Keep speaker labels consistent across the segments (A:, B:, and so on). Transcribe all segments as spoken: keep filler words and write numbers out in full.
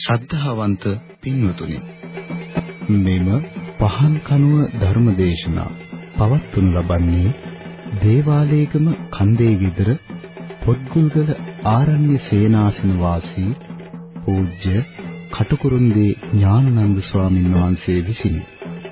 A: ශ්‍රද්ධාවන්ත පින්වතුනි, මෙම පහන් කනුව ධර්මදේශනා පවත්වනු ලබන්නේ දේවාලේගම කන්දේ විදර පොත්ගුල්ගල ආරණ්‍ය සේනාසන වාසී පූජ්‍ය කටුකුරුන්දී ඥානানন্দ ස්වාමීන් වහන්සේ විසිනි.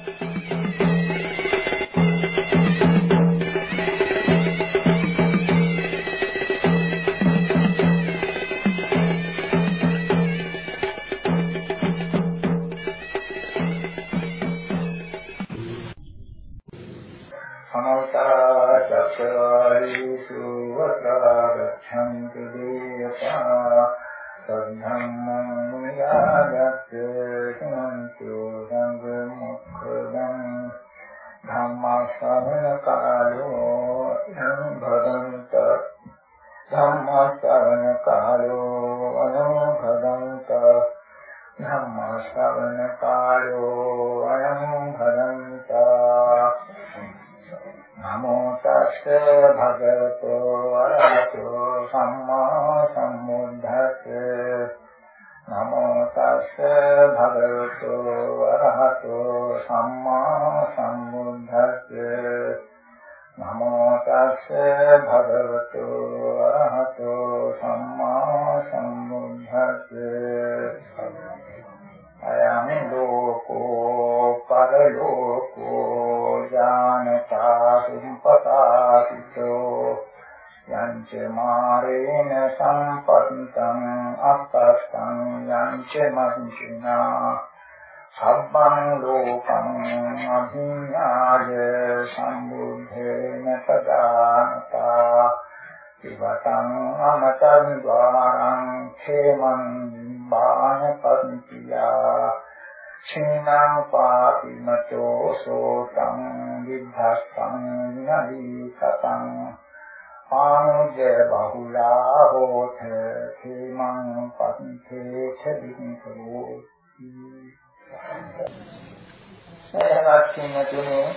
B: සබ්බං ලෝකං අභිඤ්ඤාය සම්බුද්ධේන පදානතා විවතං අමතං ද්වාරං khemං බාණපත්තියා චින්නං පාපිමතෝ සෝතං විද්ධස්සං නදීසතං ආනුජය බහුලා හෝත khemං පත්තේ චදින්තෝ සේවකින් තුනේ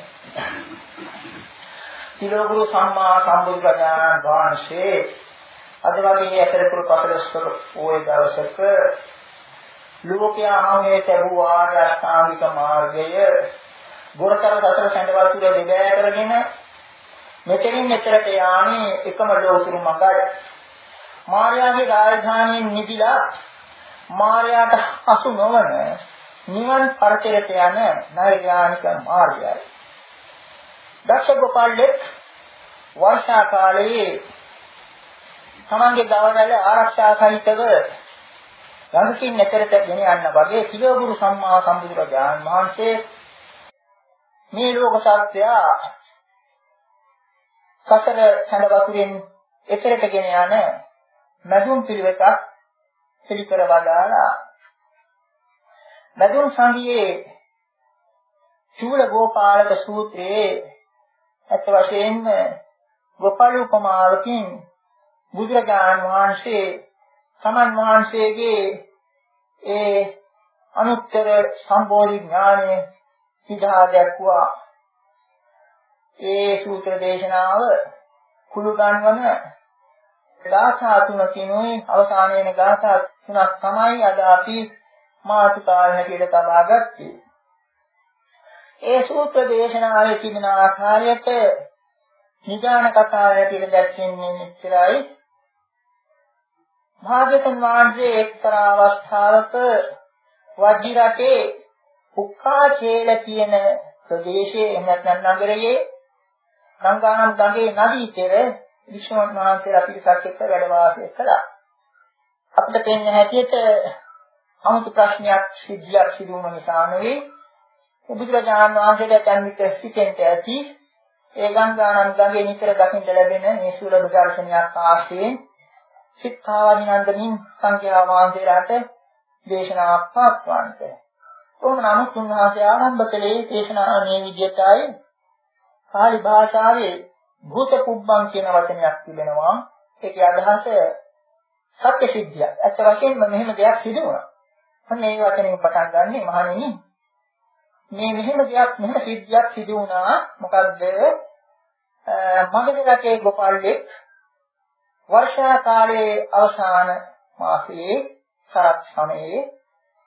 B: තිලෝගුරු සම්මා සම්බුද්ධජනන් වහන්සේ අද වගේ ඇතරපුර පසළොස්වක පොය දවසක ලෝකයා හමුවේ ලැබූ ආර්ය අෂ්ටාංගික මාර්ගය ගොරතර සතර සැඬවල් තුල දෙබෑ කරගෙන මෙතනින් මෙතරට යානේ එකම ලෝතුරු මඟයි. මාර්යාගේ රාජධානියෙන් නිදිලා මාර්යාට අසු නොවන නිවන් පරතරයට යන නෛර්යානික මාර්ගයයි. දක්ෂ ගෝපාලෙක් වර්ෂා කාලයේ තමන්ගේ ගවවැල ආරක්ෂා සහිතව ගඟකින් නැතරට ගෙන යන්න වගේ තිලෝගුරු සම්මා සම්බුදුරජාණන් වහන්සේ මේ ලෝක සත්‍යය සතර සඳ වතුරෙන් එතරට ගෙන යන මැදුම් පිළිවෙතක් පිළිකර වදාලා මැදුම් සංගියේ චූල ගෝපාලක සූත්‍රයේ අත් වශයෙන්ම ගෝපාල උපමාවකින් බුදුරජාණන් වහන්සේ සමන් වහන්සේගේ ඒ අනුත්තර සම්බෝධි ඥානය සිතා දැක්වා. ඒ සූත්‍ර දේශනාව කුළු ගන්වන ගාථා තුනකිනුයි අවසාන වෙන ගාථා තුනක් තමයි අද අපි මාතෘකාව හැටියට තබා ගත්තේ. ඒ සූත්‍ර දේශනාවේ තිබෙන ආකාරයට නිදාන කතාව හැටියට දැක්වෙන්නේ මෙච්චරයි. භාග්‍යවතුන් වහන්සේ එක්තරා අවස්ථාවක වජ්ජි රටේ උක්කාචේල කියන ප්‍රදේශයේ එහෙම නැත්නම් නගරයේ ගංගානම් ගඟේ නදී තෙර විශ්වනාථ මහන්සියලා පිටසක් එක්ක වැඩ වාසය කළා. අපිට තේන්න හැටියට අමුතු ප්‍රශ්නයක් සිද්ධියක් සිදු වුණ නිසා නෙවෙයි බුදුරජාණන් වහන්සේට දැන් විතර සිටෙන්ට ඇති ඒ ගංගානම් ගඟේ නිතර දකින්න ලැබෙන මේ සුලභ දර්ශනයක් ආශ්‍රයෙන් සිතාවදිනන්දමින් සංඝයා වහන්සේලාට දේශනාවක් පවත්වන්නට. කොහොම නමුත් උන්වහන්සේ ආරම්භ කළේ දේශනාව මේ විදිහටයි. පාලි භාෂාවේ භූත පුබ්බං කියන වචනයක් තිබෙනවා. ඒකේ අදහස සත්‍ය සිද්ධියක්. ඇත්ත වශයෙන්ම මෙහෙම දෙයක් සිදු වුණා. අන්න මේ වචنين පටන් ගන්නෙ මහණෙනි. මේ මෙහෙම දෙයක් මෙහෙම සිද්ධියක් සිදු වුණා. මොකද්ද? මගධ රටේ ගෝපාලෙක් වර්ෂා කාලයේ අවසාන මාසයේ සරත් සමයේ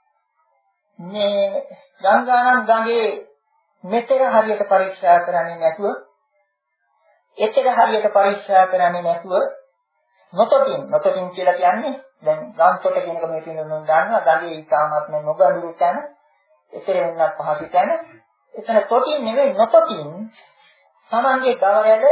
B: මේ ගංගානම් ගඟේ මෙතර හරියට පරීක්ෂා කරන්නේ නැතුව, එතර හරියට පරීක්ෂා කරන්නේ නැතුව නොතොටින් නොතොටින් කියලා කියන්නේ දැන් ගම්තොට කියනක මේ පින්නොන් දන්නවා ගඟේ ඊටාමත් නොගඳුරු තැන, එතර වෙනත් පහසු තැන. එතන තොටින් නෙවෙයි නොතොටින් තමන්ගේ ගවරැළ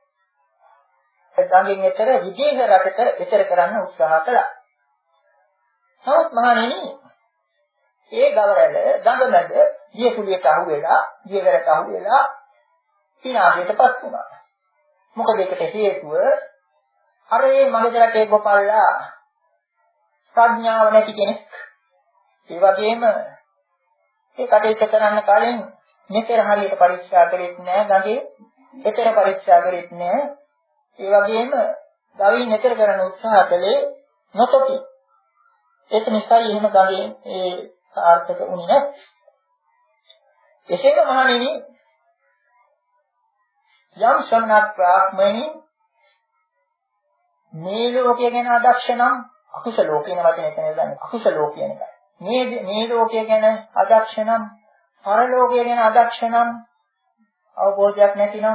B: ගඟෙන් එතර විදේහ රටට එතර කරන්න උත්සාහ කළා. නමුත් මහණෙනි ඒ ගවරැළ ගඟ මැද දියසුලියට අහු වෙලා, දියවැරට අහු වෙලා විනාශයටපත් වුණා. මොකද ඒකට හේතුව අර මේ මගේ රටේ ගොපල්ලා ප්‍රඥාව නැති කෙනෙක්. ඒ වගේම ඒ කටයුතු කරන්න කලින් මෙතර හරියට පරීක්ෂා කරෙත් නෑ, ගඟේ එතර පරීක්ෂා කරෙත් නෑ. ඒ වගේම ගවින් එතර කරන උත්සාහ කළේ නොතොටි. ඒක නිසා එහෙම ගඟේ ඒ සාර්ථක වුණේ නැහැ. එසේම මහණෙනි යම් ශ්‍රමණක් ප්‍රාඥමණි මේ ලෝකය ගැන අදක්ෂ නම්, අකුසල ලෝකේන වචනේ එතන ගන්න අකුසල ලෝකයන එක. මේ මේ ලෝකය ගැන අදක්ෂ නම්, පරලෝකය ගැන අදක්ෂ නම්, අවබෝධයක් නැතිනම්,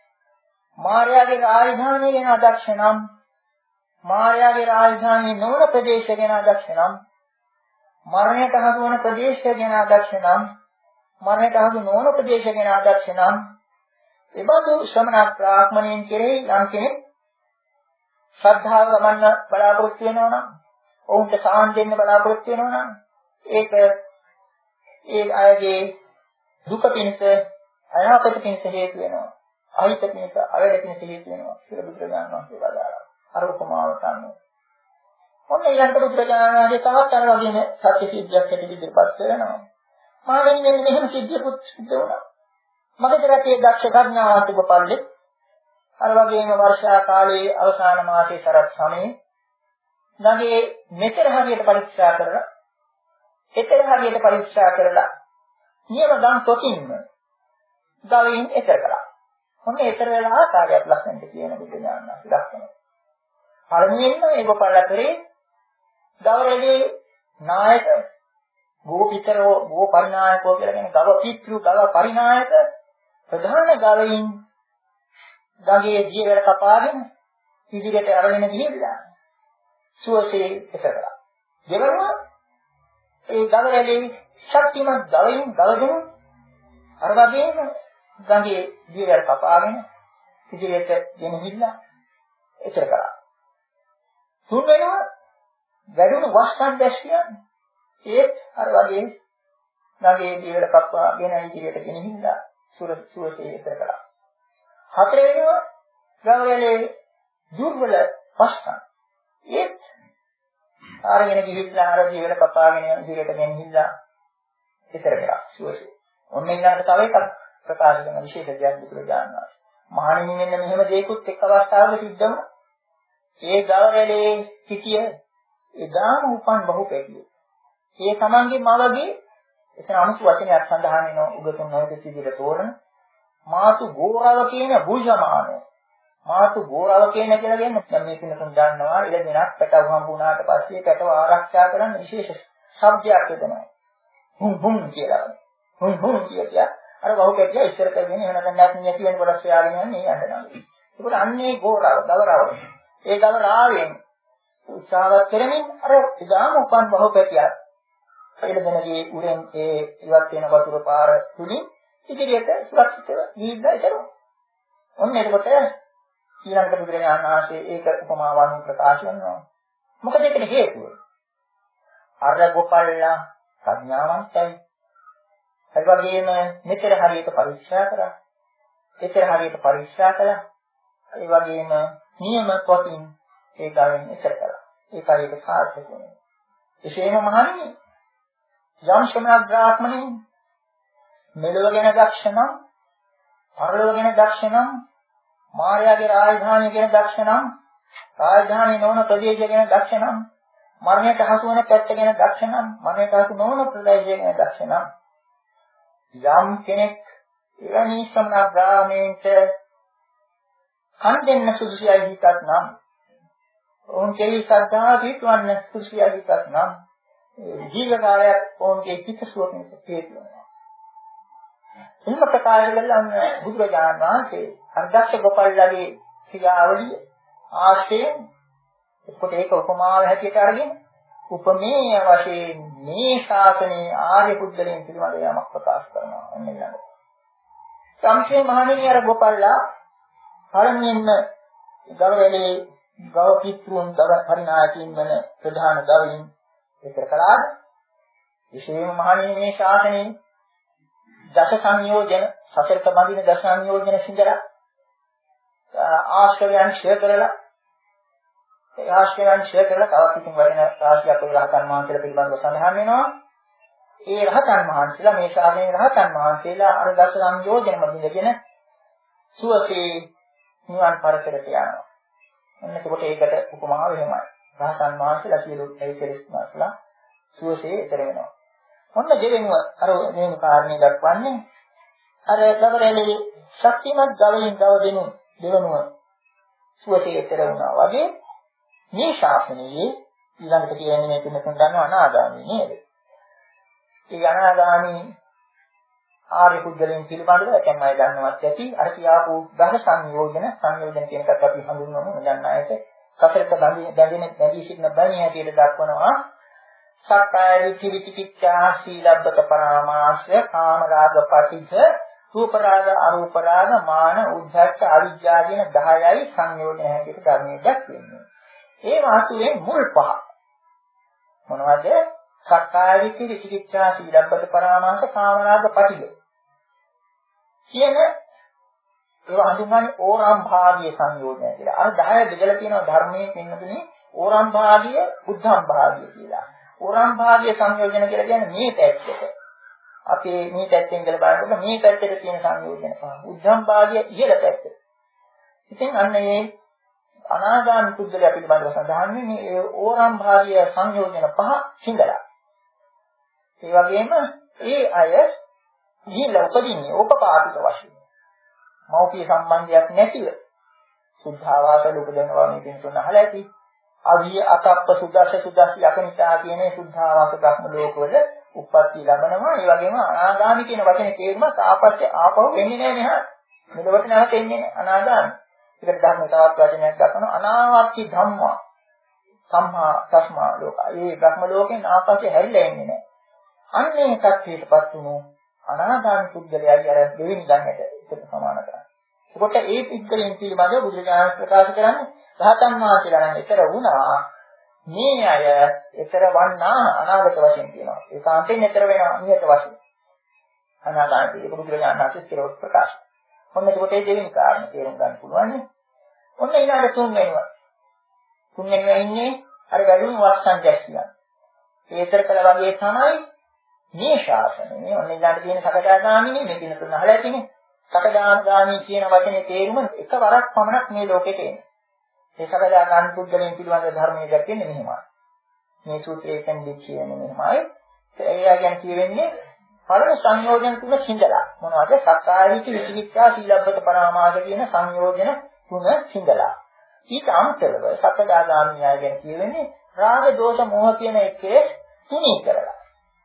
B: මායාවේ රාජධානිය ගැන අදක්ෂ නම්, මායාවේ රාජධානිය නොවන ප්‍රදේශ ගැන අදක්ෂ නම්, මරණයට හසු වන ප්‍රදේශ ගැන අදක්ෂ නම්, මරණයට හසු නොවන ප්‍රදේශ ගැන අදක්ෂ නම්, එබඳු ශ්‍රමණ ප්‍රාඥයන් කෙරෙහි යම් කෙනෙක් ශ්‍රද්ධාව ගමන්න බලාපොරොත්තු වෙනවා නම්, ඔවුන්ට සාන් දෙන්න බලාපොරොත්තු වෙනවා නම්, ඒක ඒ අයගේ දුක පිණිස, අයහපත පිණිස හේතු වෙනවා. අහිත පිණිස, අවැඩ පිණිස හේතු වෙනවා. කියලා බුදුරජාණන් වහන්සේ වදාළා. අර උපමාවට අනුව. ඔන්න ඊළඟට බුදුරජාණන් වහන්සේ තවත් අර වගේම සත්‍ය සිද්ධියක් හැටියට ඉදිරිපත් කරනවා. මාගෙන් මෙන්න මෙහෙම සිද්ධියකුත් සිද්ධ වුණා. මගේ රටේ දක්ෂ ප්‍රඥාවන්ත ගොපල්ලෙක් අර වගේම වර්ෂා කාලයේ අවසාන මාසයේ සරත් සමයේ නගේ මෙතර හරියට පරීක්ෂා කරලා, එතර හරියට පරීක්ෂා කරලා නියම ගම් තොටින්ම ගවින් එතර කළා. ඔන්න එතර වෙලා ආකාරයක් ලක්ෂණට කියන බුදුඥානන ලක්ෂණ. පළමුවෙන්ම ඒ ගොපල්ලා කරේ ගවරේගේ නායක ගෝපිතරෝ ගෝ පරිනායකෝ කියලා කියන ගව පිටු ගව පරිනායක ප්‍රධාන ගවයින් ගඟේ දියවැල කපාගෙන ඉදිරියට අරගෙන ගිහිල්ලා සුවසේ එතකලා. දෙවරම ඒ ගවරේගේ ශක්තිමත් ගවයින් ගවගෙන අර වගේම ගඟේ දියවැල් කපාගෙන ඉදිරියට ගෙනහිල්ලා එතර කරා. තුන් වෙනම වැඩුණු වස්සන් දැස් කියන්නේ ඒත් අර වගේ ගඟේ දියවැල් කපාගෙන ඉදිරියට ගෙනහිල්ලා සුර සුවසේ එතර කරා. හතර වෙනම ගවරේ දුර්වල වස්සන් ඒත් ආරගෙන ගිහිල්ලා අර දියවැල් කපාගෙන ඉදිරියට ගෙනහිල්ලා එතර කරා සුවසේ. ඔන්න ඊළඟට තව එකක් ප්‍රකාශ කරන විශේෂ දෙයක් බුදුරජාණන් වහන්සේ. මහණෙනි මෙන්න මෙහෙම දෙයක්ත් එක් අවස්ථාවක සිද්ධ වුණා. ඒ ගවරලේ සිටිය එදාම උපන් බහුපැටියෙක්. ඒ තමන්ගේ මවගේ එතන අමුතු වචනයක් සඳහන් වෙනවා උගතුන් නොයෙක් විදිහට තෝරන මාතු ගෝරව කියන බුජමාන. මාතු ගෝරව කියන කියලා කියන්නේ දැන් මේ පින්නතුන් දන්නවා ඉල දෙනක් පැටව හම්බුණාට පස්සේ පැටව ආරක්ෂා කරන්න විශේෂ ශබ්දයක් දෙනවා. හුම් හුම් කියලා. හුම් හුම් කියලා අර බහුපැටිය ඉස්සර කරගෙන එහෙම නැත්නම් නැති වෙන කොටස් යාගෙන යන්නේ යනවා. ඒකට අන්නේ ගෝරව ගවරව. ඒ ගවරාවෙන් උත්සාහවත් කරමින් අර ඉදාම උපන් බහුපැටිය එළදෙනගේ උරෙන් ඒ ඉවත් වෙන වතුර පාර තුලින් ඉදිරියට සුරක්ෂිතව ගිහිල්ලා ඉතනවා. ඔන්න එතකොට ඊළඟට බුදුරජාණන් වහන්සේ ඒක උපමාවන් ප්‍රකාශ කරනවා. මොකද ඒකට හේතුව? අර ගොපල්ලා ප්‍රඥාවන්තයි. ඒ වගේම මෙතර හරියට පරීක්ෂා කරා. එතර හරියට පරීක්ෂා කළා. ඒ වගේම නියම කොටින් ඒ ගාවෙන් ඉතර කළා. ඒකයි ඒක සාර්ථක වෙන්නේ. එසේම මහණෙනි යම් ශ්‍රමණ බ්‍රාහ්මණෙන් මෙලොව ගැන දක්ෂණම්, පරලොව ගැන දක්ෂණම්, මායාවේ රාජධානිය ගැන දක්ෂණම්, රාජධානිය නොවන ප්‍රදේශය ගැන දක්ෂණම්, මරණයට හසු වෙන පැත්ත ගැන දක්ෂණම්, මරණයට හසු නොවන ප්‍රදේශය ගැන දක්ෂණම්. යම් කෙනෙක් එවැනි ශ්‍රමණ බ්‍රාහ්මණයට කන් දෙන්න සුදුසුයි හිතත් නම්, ඔවුන් කෙරෙහි ශ්‍රද්ධාව පිටවන්න සුදුසුයි හිතත් නම්, දීර්ඝ කාලයක් ඔවුන්ගේ චිත්තසුවකෙට හේතු වෙනවා. එහෙම ප්‍රකාශ කළාම බුදුරජාණන් වහන්සේ අර්ධක්ෂ ගෝපල්ලාගේ ක්‍රියාවලිය ආශ්‍රයෙන් එතකොට ඒක උපමාව හැටියට අරගෙන උපමේය වශයෙන් මේ ශාසනයේ ආර්ය පුද්ගලයන් පිළිබඳව යමක් ප්‍රකාශ කරනවා එන්නලඟ. සම්සේ මහණෙනි අර ගෝපල්ලා පළමුවෙන්ම ගවවැලේ ගව පිටුන් දව පරිණායකින් වන ප්‍රධාන ගවයින් විතර කළාද විශේෂම මහණෙනි මේ ශාසනයේ දස සංයෝජන සතරක බඳින දස සංයෝජන සිඳලා ආශ්‍රයයන් ක්ෂය කරලා ඒ ආශ්‍රයයන් ක්ෂය කරලා තවත් ඉතින් වටින රාශියක් ඔය රහතන් වහන්සේලා පිළිබඳව සඳහන් වෙනවා. ඒ රහතන් වහන්සේලා මේ ශාසනයේ රහතන් වහන්සේලා අර දස සංයෝජනම බිඳගෙන සුවසේ නිවන් පරතරට යනවා. එන්න එතකොට ඒකට උපමාව එහෙමයි. රහතන් වහන්සේලා සියලු ඒ කෙලෙස් මාසලා සුවසේ ඊතර වෙනවා. ඔන්න දෙවෙනුව අර මේ කාරණේ දක්වන්නේ අර ගවරැලේ ශක්තිමත් ගවයින් ගව දෙනු දෙවනුව සුවසේ ඊතර වුණා වගේ මේ ශාසනයේ ඊළඟට කියන්නේ මේක මෙතන ගන්නවා අනාගාමී නේද? ඒ අනාගාමී ආර්ය පුද්ගලයන් පිළිබඳව දැන් අය දන්නවත් ඇති අර කියාපු දස සංයෝජන සංයෝජන කියන එකත් අපි හඳුන්වන්නේ මදන්න ආයත කතරක බැඳි බැඳෙන බැඳී සිටින බැණිය හැටියට දක්වනවා සක්කාය දිට්ඨි විචිකිච්ඡා සීලබ්බත පරාමාසය කාම රාග පටිඝ රූප රාග අරූප රාග මාන උද්ධච්ච අවිජ්ජා කියන දහයයි සංයෝජන හැටියට ධර්මයේ දක්වන්නේ. ඒ වාසුවේ මුල් පහ මොනවද? සක්කාය දිට්ඨි විචිකිච්ඡා සීලබ්බත පරාමාස කාම රාග පටිඝ කියන ඒවා හඳුන්වන්නේ ඕරම් භාගීය සංයෝජනය කියලා. අර දහය බෙදලා තියෙනවා ධර්මයේ පින්නතුනේ ඕරම් භාගීය බුද්ධම් භාගීය කියලා. ඕරම් භාගීය සංයෝජන කියලා කියන්නේ මේ පැත්තට. අපේ මේ පැත්තෙන් ඉඳලා බලනකොට මේ පැත්තට තියෙන සංයෝජන පහ. බුද්ධම් භාගීය ඉහළ පැත්ත. ඉතින් අන්න මේ අනාගාමී පුද්ගලයා පිළිබඳව සඳහන් වෙන්නේ මේ ඕරම් භාගීය සංයෝජන පහ සිඳලා. ඒ වගේම ඒ අය ඉහළ උපදින්නේ උපපාතික වශයෙන්. මෞපිය සම්බන්ධයක් නැතිව සුද්ධාවාස ලෝකදෙනවා මේ දෙන තුන අහලා ඇති. අවිය අතප්ප සුදස්ස සුදස්ස යකනිතා කියන සුද්ධාවාස බ්‍රහ්ම ලෝකවල උප්පත්ති ලැබෙනවා. ඒ වගේම අනාගාමී කියන වචනේ තේරුම තාපස්සේ ආපහු එන්නේ නැහැ නේද? මෙලොවට නැවත එන්නේ නැහැ අනාගාමී. ඒකට ධර්ම තවත් වචනයක් ගන්නවා අනාවර්ති ධම්මා. සම්මා තස්මා ලෝක. ඒ බ්‍රහ්ම ලෝකෙන් ආපස්සේ හැරිලා එන්නේ නැහැ. අන්නේ එකක්ටපත් වුණු අනාගාමී පුද්ගලයාගේ අර දෙවෙනි ගන්නට ඒක සමාන කරන්නේ. ඒකට ඒ පුද්ගලයන් පිළිබඳව බුදුරජාණන් ප්‍රකාශ කරන්නේ රහතන් වහන්සේලා නම් ඊතර වුණා මේ අය ඊතර වන්නා අනාගත වශයෙන් කියනවා. ඒකාන්තයෙන් ඊතර වෙනවා නියත වශයෙන්. අනාගාමී ඒක බුදුරජාණන් වහන්සේ ස්ථිරව ප්‍රකාශ. මොන්න ඒකට ඒ දෙවෙනි කාරණේ තේරුම් ගන්න පුළුවන් නේ. ඔන්න ඊළඟ තුන්වෙනිව. තුන්වෙනිව ඉන්නේ අර වැඩිම වස්සන් දැක්සියන්. ඒ ඊතර කළ වගේ තමයි මේ ශාසනය ඔන්න ඊළඟට තියෙන සකදාගාමීනේ මේ දින තුන අහලා තියෙන්නේ. සකදාගාමී කියන වචනේ තේරුම එකවරක් පමණක් මේ ලෝකෙට එන්නේ. ඒ සකදාගාමී පුද්ගලයන් පිළිබඳ ධර්මයේ දැක්වෙන්නේ මෙහෙමයි. මේ සූත්‍රයෙන් දෙන්නේ මෙහෙමයි. ඒ යයන් කියවෙන්නේ පළමු සංයෝජන තුන සිඳලා. මොනවද? සක්කාය දිට්ඨි විචිකිච්ඡා සීලබ්බත පරාමාස කියන සංයෝජන තුන සිඳලා. ඊට අමතරව සකදාගාමී අය ගැන කියවෙන්නේ රාග දෝෂ මෝහ කියන එකේ තුනී කරලා.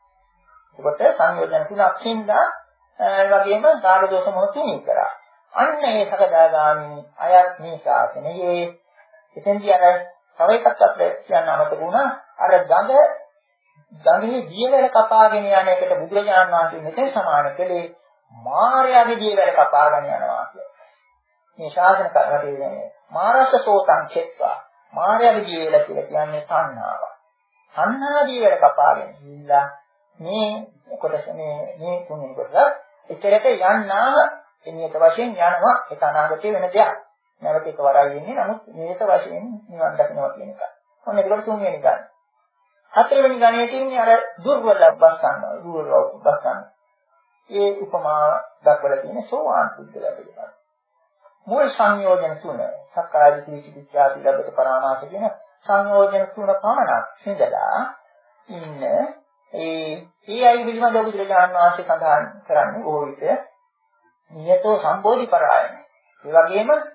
B: ඒකට සංයෝජන තුනක් සින්දා ඒ වගේම රාග දෝෂ මොහ තුනී කරා. අන්න ඒ සකදාගාමී අයත් මේ ශාසනයේ එතෙන්දී අර තව එකක් අපිට කියන්න අමතක වුණා. අර ගඟ ගඟේ දියවැල කපාගෙන යන එකට බුදුරජාණන් වහන්සේ මෙතන සමාන කළේ මායාවේ දියවැල කපාගෙන යනවා කියන්නේ. මේ ශාසන කටේ මාරස සෝතං චෙත්වා මායාවේ දියවැල කියලා කියන්නේ සංහාව. සංහා දියවැල කපාගෙන ඉඳලා මේ කොටස මේ මේ තුන්වෙනි කොටස ඉතරට යන්නා එනියත වශයෙන් යනවා ඒක අනාගතේ වෙන දෙයක්. නැවත එක වරයි ඉන්නේ නමුත් නියත වශයෙන් නිවන් දකින්නවා කියන එක. ඔන්න ඒකට තුන්වෙනි ගන්න. හතරවෙනි ගණයේ තියෙන්නේ අර දුර්වල බස්සන්න දුර්වල බස්සන්න. ඒ උපමා දක්වලා තියෙන්නේ සෝවාන් පුද්ගලයා පිළිබඳ. මූල සංයෝජන තුන සක්කාය දිට්ඨි විචිකිච්ඡා සීලබ්බත පරාමාස කියන සංයෝජන තුන පමණක් සිඳලා ඉන්න ඒ ඒ අය පිළිබඳව බුදුරජාණන් වහන්සේ සඳහන් කරන්නේ බොහෝ විට නියතෝ සම්බෝධි පරායන. ඒ වගේම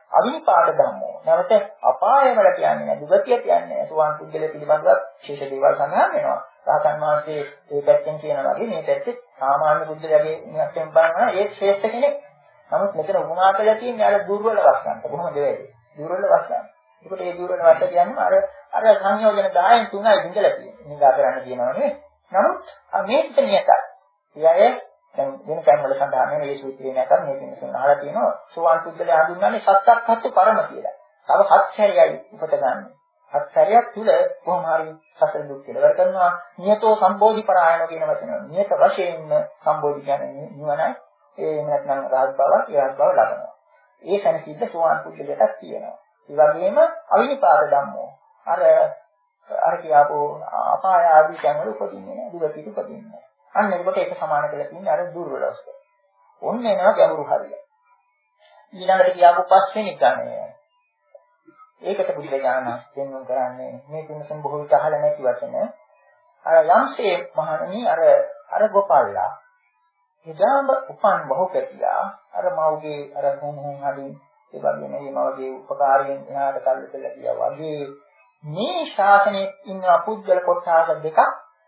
B: අවිපාක ධම්මෝ. නැවත අපාය වල කියන්නේ නැහැ. දුගතිය කියන්නේ නැහැ. සෝවාන් පුද්ගලයා පිළිබඳව විශේෂ දේවල් සඳහන් වෙනවා. රහතන් වහන්සේ මේ පැත්තෙන් කියනවා වගේ මේ පැත්තේ සාමාන්‍ය පුද්ගලයාගේ නියතෙන් බලනවා ඒ ශ්‍රේෂ්ඨ කෙනෙක්. නමුත් මෙතන උපමා කරලා තියෙන්නේ අර දුර්වල වස්තන්ට. කොහොමද වෙන්නේ? දුර්වල වස්තන්. ඒකට ඒ දුර්වල වස්ත කියන්නේ අර අර සංයෝජන දහයෙන් තුනයි බින්දලා තියෙන්නේ. නිගා කරන්න කියනවා නේ. නමුත් මේක නියතයි. ඊයය දැන් වෙන තැන් වල සඳහන් වෙන මේ සූත්‍රයේ නැතත් මේ දෙන්න අහලා තියෙනවා සෝවාන් පුද්ගලයා හඳුන්වන්නේ සත්‍යක්ඛත්තු පරම කියලා. තව හත් සැරයයි උපත ගන්න. හත් සැරයක් තුල කොහොම හරි සතර දුක් කෙලවර කරනවා. නියතෝ සම්බෝධි පරායන කියන වචන. නියත වශයෙන්ම සම්බෝධි කියන්නේ නිවනයි. ඒ නැත්නම් රාජ බව, ඊරාජ බව ලබනවා. ඒ සැනසෙද්ද සෝවාන් පුද්ගලයාට තියෙනවා. ඒ වගේම අවිනිපාත ධම්මෝ. අර අර කියපෝ අපාය ආදී තැන් වල උපදින්නේ නැහැ. දුගතිය උපදින්නේ නැහැ. අන්න ඒකට ඒක සමාන කරලා තියෙන්නේ අර දුර්වල අවස්ථාව. ඔන්න එනවා ගැඹුරු හරිය. ඊළඟට කියපු පස්වෙනි ගණය. ඒකට බුදුරජාණන් වහන්සේ කරන්නේ මේ තුනසම් බොහෝ විට අහලා නැති වචන. අර යම්සේ මහණනි අර අර ගෝපාලලා එදාම උපන් බහුකතියා අර මවගේ අර හොම් හොම් හලින් ඒ වගේම මේ මවගේ උපකාරයෙන් එහාට කල්ල කියලා කියා වගේ මේ ශාසනයේ ඉන්න පුද්ගල කොටස දෙකක්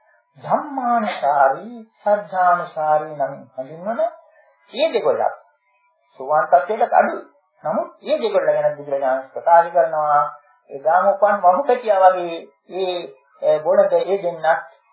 B: ධම්මානුසාරී සද්ධානුසාරී නම් හඳුන්වන මේ දෙකොල්ලක් සෝවාන් තත්ත්වයට අඩුයි. නමුත් මේ දෙකොල්ල ගැන බුදුරජාණන් ප්‍රකාශ කරනවා එදාම උපන් බහුකතියා වගේ මේ බොළඳ ඒ දෙන්නත්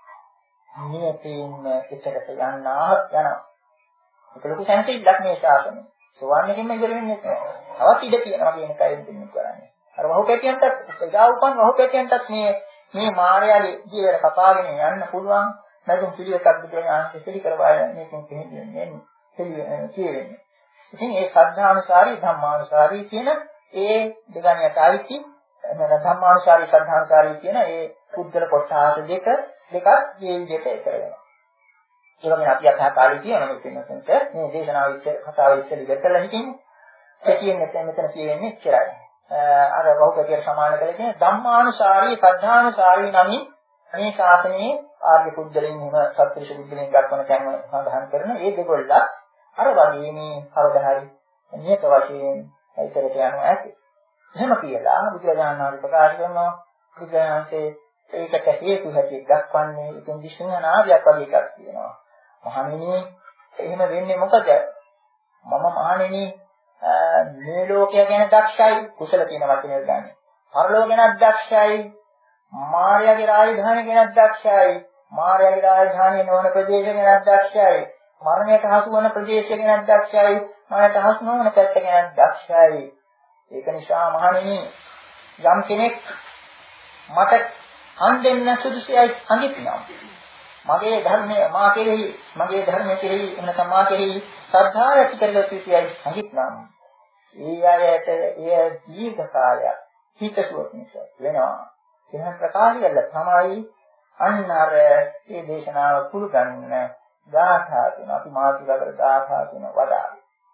B: නියතින්ම එතරට යන්නා යනවා. ඒක ලොකු සැනසෙල්ලක් මේ ශාසනය. සෝවාන් එකෙන්ම ඉවර වෙන්නේ නැහැ. තවත් ඉඩ තියෙනවා කියන එකයි දෙන්නේ කරන්නේ. අර වහුපැටියන්ටත් එදා උපන් වහුපැටියන්ටත් මේ මේ මායාවේ ජීවර කපාගෙන යන්න පුළුවන්. නැතුම් පිළිවෙතක් දෙන්නේ ආන්ති පිළි කරවාගෙන මේකෙන් කියන්නේ කියන්නේ. ඉතින් ඒ සද්ධානුසාරී ධම්මානුසාරී කියන ඒ දෙගණයට ආйти ධම්මානුසාරී සද්ධානුසාරී කියන ඒ පුද්ගල කොටස දෙක දෙකක් මේ විදිහට එකර වෙනවා. ඒ වගේම අපි අතහාකාරී කියනවා මේ පින්නසෙන්ට මේ දේශනාව ඉස්සර කතාව ඉස්සර ඉස්සරලා හිටින්නේ. ඒ කියන්නේ මෙතන කියන්නේ ඉච්චරයි. අර බහුකතියට සමාන කරගෙන ධම්මානුසාරී සද්ධානුසාරී නමින් මේ ශාසනයේ ආර්ය පුද්ගලයන් හිම සත්‍විශ පුද්ගලයන් දක්වන තැන්ව සඳහන් කරන මේ දෙකොල්ලක් අර වගේ මේ කවදාහරි නියත වශයෙන් ඒතරට යනවා ඇති. එහෙම කියලා බුදුරජාණන් වහන්සේ ප්‍රකාශ කරනවා බුදුරජාණන්සේ ඒකට හේතු හැටියට දක්වන්නේ ඉතින් විශ්වනාදයක් වගේ එකක් තියෙනවා. මහණෙනි එහෙම වෙන්නේ මොකද? මම මහණෙනි මේ ලෝකය ගැන දක්ෂයි කුසල කියන වචනේ ගන්න. පරලෝක ගැන දක්ෂයි. මායාවේ රාජධානිය ගැන දක්ෂයි. මායාවේ රාජධානිය නොවන ප්‍රදේශ ගැන දක්ෂයි. මරණයට හසු වන ප්‍රදේශ ගැන දක්ෂයි. මරණයට හසු නොවන පැත්ත ගැන දක්ෂයි. ඒක නිසා මහණෙනි යම් කෙනෙක් මට හන්දෙන්න සුදුසුයි හඳින්නම්. මගේ ධර්මය මා කෙරෙහි මගේ ධර්මය කෙරෙහි එනකම මා කෙරෙහි ශ්‍රද්ධාව ඇති කරගත යුතුයි හඳින්නම්. ඒ ආයත එය දීර්ඝ කාලයක් හිතසුවක් නිසා වෙනවා. එහෙනම් ප්‍රකාශ කළා තමයි අන්න අර මේ දේශනාව කුළු ගන්න ගාථා තුන අපි මාතෘකාවල ගාථා තුන වදා.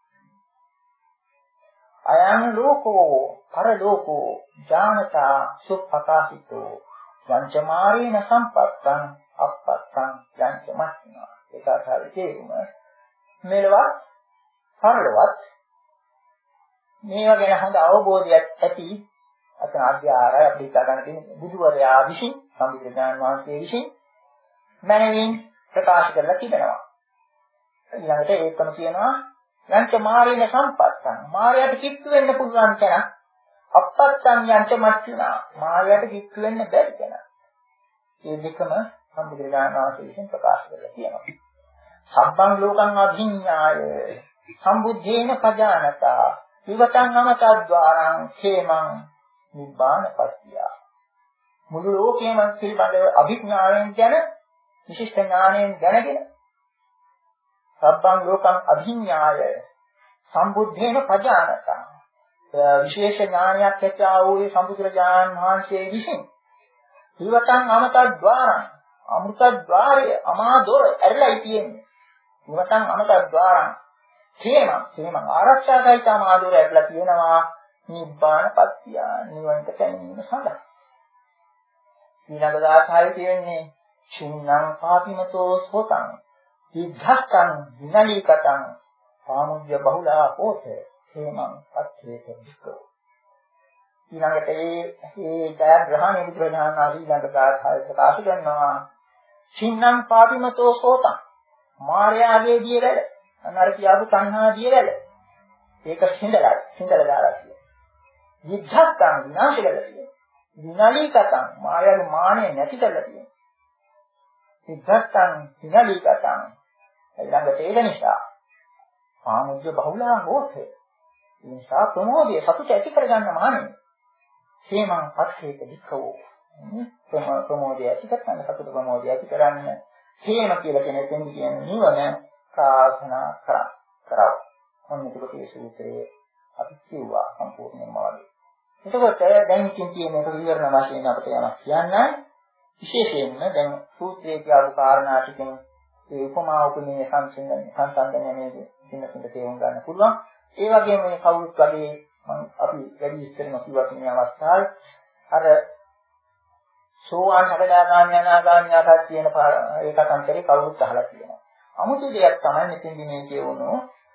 B: අයං ලෝකෝ පරලෝකෝ ඥානතා සුප්පකාශිතෝ වංචමාරේන සම්පත්තං අපත්තං යංචමස්නා. ඒක අර්ථය තේරුම මෙලවත් පරලොවත් මේවා ගැන හොඳ අවබෝධයක් ඇති අතන අධ්‍යාරය අපි හිතා ගන්න තියෙන බුදුවරයා විසින් සම්බුද්ධාන් වහන්සේ විසින් මනමින් ප්‍රකාශ කරලා තිබෙනවා. ඊළඟට ඒකම කියනවා යංච මාරේන සම්පත්තං මායයට කිට්ටු වෙන්න පුළුවන් කෙනා අපත්තං යංච මත්නා මායයට කිට්ටු වෙන්න බැරි කෙනා. මේ දෙකම සම්බුද්ධාන් වහන්සේ විසින් ප්‍රකාශ කරලා තියෙනවා. සම්බං ලෝකං අභිඤ්ඤාය සම්බුද්ධේන පජානතා විවතං අමතද්්වාරං ඛේමං නිබ්බානපත්තිය. මුළු ලෝකයේම පිළිබඳව අභිඥාණයෙන් ගැන විශිෂ්ට ඥාණයෙන් දැනගෙන සබ්බං ලෝකං අභිඥාය සම්බුද්ධේන පජානතා විශේෂ ඥානයක් ඇතා වූ සම්බුදුරජාණන් වහන්සේ විසින් විවතං අමතද්්වාරං අමෘතද්්වාරය අමාදොර ඇරලා තියෙන්නේ. විවතං අමතද්්වාරං ඛේමං ඛේමං ආරක්ෂාකයිත අමාදොර ඇරලා තියෙනවා නිබ්බානපත්තිය නිවන්ට පැමිණීම සඳහා. ඊළඟ දාසාවේ තියෙන්නේ චුන්නං පාපිමතෝ සෝතං විද්ධස්තං විනලීකතං පාමුජ්‍ය බහුලා හෝත හේමං පච්චේත වික්කෝ. ඊළඟට ඒ ඒ ජයග්‍රහණය බුදුරජාණන් වහන්සේ ඊළඟ ගාථාවේ ප්‍රකාශ කරනවා. සින්නම් පාපිමතෝ සෝතං. මායාවේ දියවැල. අනර කියාපු තණ්හා දියවැල. ඒක සිඳලා සිඳලා දාලා තියෙනවා. විද්ධත්තං විනාශ කරලා තියෙනවා. විනාලීකතං මායාවේ මානෙ නැති කරලා තියෙනවා. විද්ධත්තං විනාලීකතං ඊළඟට ඒක නිසා ආමුජ්ජ බහුලා හෝතේ. ඒ නිසා ප්‍රමෝදය සතුට ඇති කරගන්න මානෙ. හේමං පච්චේත වික්කෝ. ප්‍රමෝදය ඇති කරගන්න සතුට ප්‍රමෝදය ඇති කරන්න හේම කියලා කියන එකෙන් කියන්නේ නිවන ප්‍රාර්ථනා කරා. කරා. මොනිටක මේ සූත්‍රයේ අපි කියුවා සම්පූර්ණයෙන්ම වගේ. එතකොට දැන් ඉතින් කියන එක විවරණ වශයෙන් අපිට යමක් කියන්න විශේෂයෙන්ම දැන් සූත්‍රයේ කියපු කාරණා ටිකෙන් ඒ උපමා උපමේය සංසන්දනය සංසන්දනය නේද ඉන්නකින්ද තේරුම් ගන්න පුළුවන්. ඒ වගේම මේ කවුරුත් වගේ මම අපි වැඩි විස්තරම කිව්වා මේ අවස්ථාවේ අර සෝවාන් සකදාගාමී අනාගාමී ආකාරයට තියෙන ඒකත් අන්තරේ කවුරුත් අහලා තියෙනවා. 아무තු දෙයක් තමයි මෙතෙන්දි මේ කියවුණු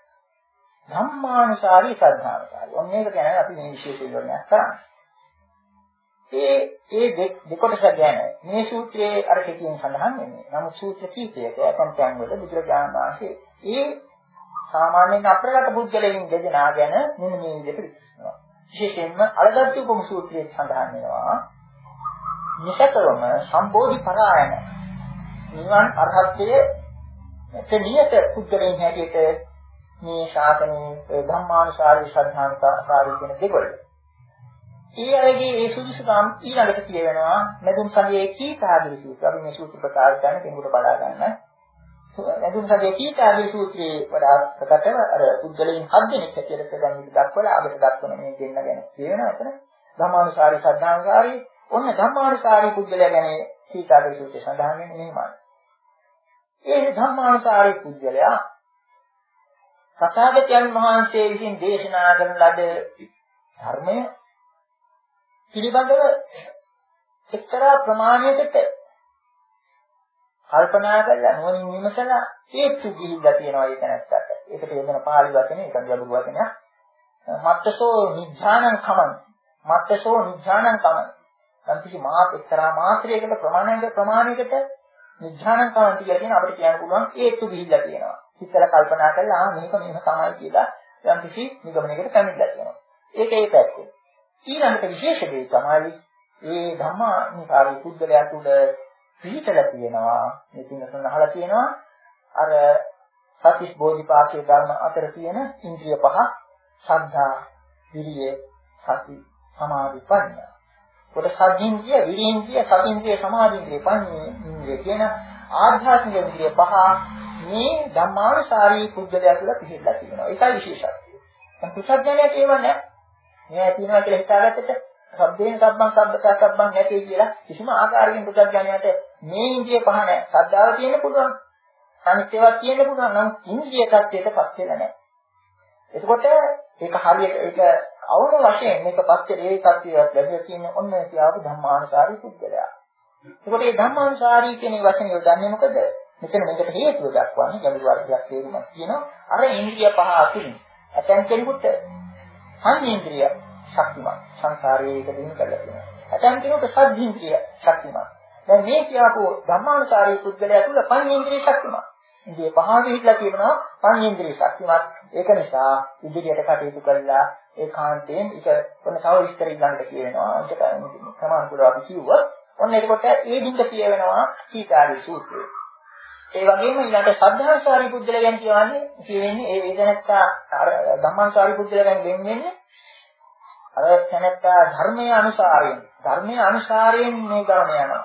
B: ධම්මානුසාරී ශ්‍රද්ධානුසාරී. ඔන්න ඒක ගැන අපි මේ විශේෂ විවරණයක් කරන්නේ. ඒ ඒ දෙකොටස ගැන මේ සූත්‍රයේ අර කෙටියෙන් සඳහන් වෙන්නේ. නමුත් සූත්‍ර කීපයක ඇතම් තැන්වල බුදුරජාණන් වහන්සේ ඒ සාමාන්‍යයෙන් අපරකට බුද්ධලෙන් දෙදෙනා ගැන මෙන්න මේ විදිහට විස්තරනවා. විශේෂයෙන්ම අලගත්තු උපම සූත්‍රයේ සඳහන් වෙනවා. නිසතරම සම්බෝධි පරායන නිවන් අරහත්ත්වයේ තනියට පුද්ගලයන් හැටියට මේ ශාසනයේ ධම්මානුසාරී ශ්‍රද්ධානුසාරී කියන දෙකොල්ල. ඒ අයගේ ඒ සුදුසුකම් ඊළඟට කියවෙනවා මෙදුම් සංගේ කීතාදිරි සූත්‍රය. අපි මේ සූත්‍ර ප්‍රකාශ කරන කෙනෙකුට බලා ගන්න. මෙදුම් සංගේ කීතාදිරි සූත්‍රයේ වඩා ප්‍රකටව අර පුද්ගලයන් හත් දෙනෙක් හැටියට දැන් මේක දක්වලා අපිට දක්වන මේ දෙන්න ගැන කියවෙනවා එතන. ධම්මානුසාරී ශ්‍රද්ධානුසාරී ඔන්න ධම්මානුසාරී පුද්ගලයා ගැන කීතාදිරි සූත්‍රයේ සඳහන් වෙන්නේ මෙහෙමයි. ඒ ධම්මානුසාරී පුද්ගලයා සතාගතයන් වහන්සේ විසින් දේශනා කරන ලද ධර්මය පිළිබඳව එක්තරා ප්‍රමාණයකට කල්පනා කරලා නුවණින් විමසලා හේතු ගිහිල්ලා තියෙනවා ඒක නැත්තට. ඒකට යොදන පාළි වචනේ ඒක ගැඹුරු වචනයක්. මත්තසෝ නිඥානං කමං. මත්තසෝ නිඥානං කමං. සම්පූර්ණ මාත් එක්තරා මාත්‍රයකට ප්‍රමාණයකට ප්‍රමාණයකට නිඥානං කමං කියලා කියන අපිට කියන්න පුළුවන් හේතු ගිහිල්ලා තියෙනවා. හිතලා කල්පනා කරලා ආ මේක මෙහෙම තමයි කියලා යම් කිසි නිගමනයකට පැමිණලා තියෙනවා. ඒක ඒ පැත්තේ. ඊළඟට විශේෂ දේ තමයි මේ ධම්මානුසාරී පුද්ගලයා තුළ පිළිතලා තියෙනවා. මේ තිනසන අහලා තියෙනවා අර සතිස් බෝධිපාක්ෂික ධර්ම අතර තියෙන ඉන්ද්‍රිය පහ ශ්‍රද්ධා, විරිය, සති, සමාධි, ප්‍රඥා. කොට සද්ධින්ද්‍රිය, විරින්ද්‍රිය, සතින්ද්‍රිය, සමාධින්ද්‍රිය, පඤ්ඤේන්ද්‍රිය කියන ආධ්‍යාත්මික ඉන්ද්‍රිය පහ මේ ධම්මානුසාරී පුද්ගලයා තුළ පිළිලා තියෙනවා. ඒකයි විශේෂත්වය. දැන් පුසඥයට ඒව නැහැ. මේ ඇතිවෙනවා කියලා හිතාගත්තට සබ්දේන සබ්බං සබ්බතා සබ්බං නැති කියලා කිසිම ආකාරයකින් පුසඥයට මේ ඉන්ද්‍රිය පහ නැහැ. ශ්‍රද්ධාව තියෙන්න පුළුවන්. සමිතේවත් තියෙන්න පුළුවන්. නම් ඉන්ද්‍රිය tattweටපත් වෙලා නැහැ. එතකොට ඒක හරියට ඒක අවුල වශයෙන් මේකපත් වෙලා ඒ tattweවත් ලැබෙලා තියෙන ඔන්න කියාපු ධම්මානුසාරී පුද්ගලයා. එතකොට මේ ධම්මානුසාරී කියන වචනේ යොදන්නේ මොකද? මෙතන මේකට හේතුව දක්වන්නේ ගැඹුරු අර්ථයක් තේරුමක් කියනවා. අර ඉන්ද්‍රිය පහ අතුරින් ඇතැම් කෙනෙකුට සංඉන්ද්‍රිය ශක්තිමත් සංසාරයේ එක දිනු කරලා තියෙනවා. ඇතැම් කෙනෙකුට සද්ධින්ද්‍රිය ශක්තිමත්. දැන් මේ කියපු ධම්මානුසාරී පුද්ගලයා තුළ පංචේන්ද්‍රිය ශක්තිමත්. ඉන්ද්‍රිය පහ විහිදලා තියෙනවා පංචේන්ද්‍රිය ශක්තිමත්. ඒක නිසා ඉදිරියට කටයුතු කළා ඒකාන්තයෙන් ඒක ඔන්න තව විස්තර ඊළඟට කියවෙනවා. ඒක සමානකව අපි කිව්වොත් ඔන්න එතකොට ඒ දිගට කියවෙනවා සීතාරි සූත්‍රය. ඒ වගේම ඊළඟ සද්ධානුසාරී පුද්ගලයා ගැන කියන්නේ කියන්නේ ඒ වේදනත්තා අර ධම්මානුසාරී පුද්ගලයා ගැන වෙන්නේ අර තැනත්තා ධර්මයේ අනුසාරයෙන් ධර්මයේ අනුසාරයෙන් මේ ගමන යනවා.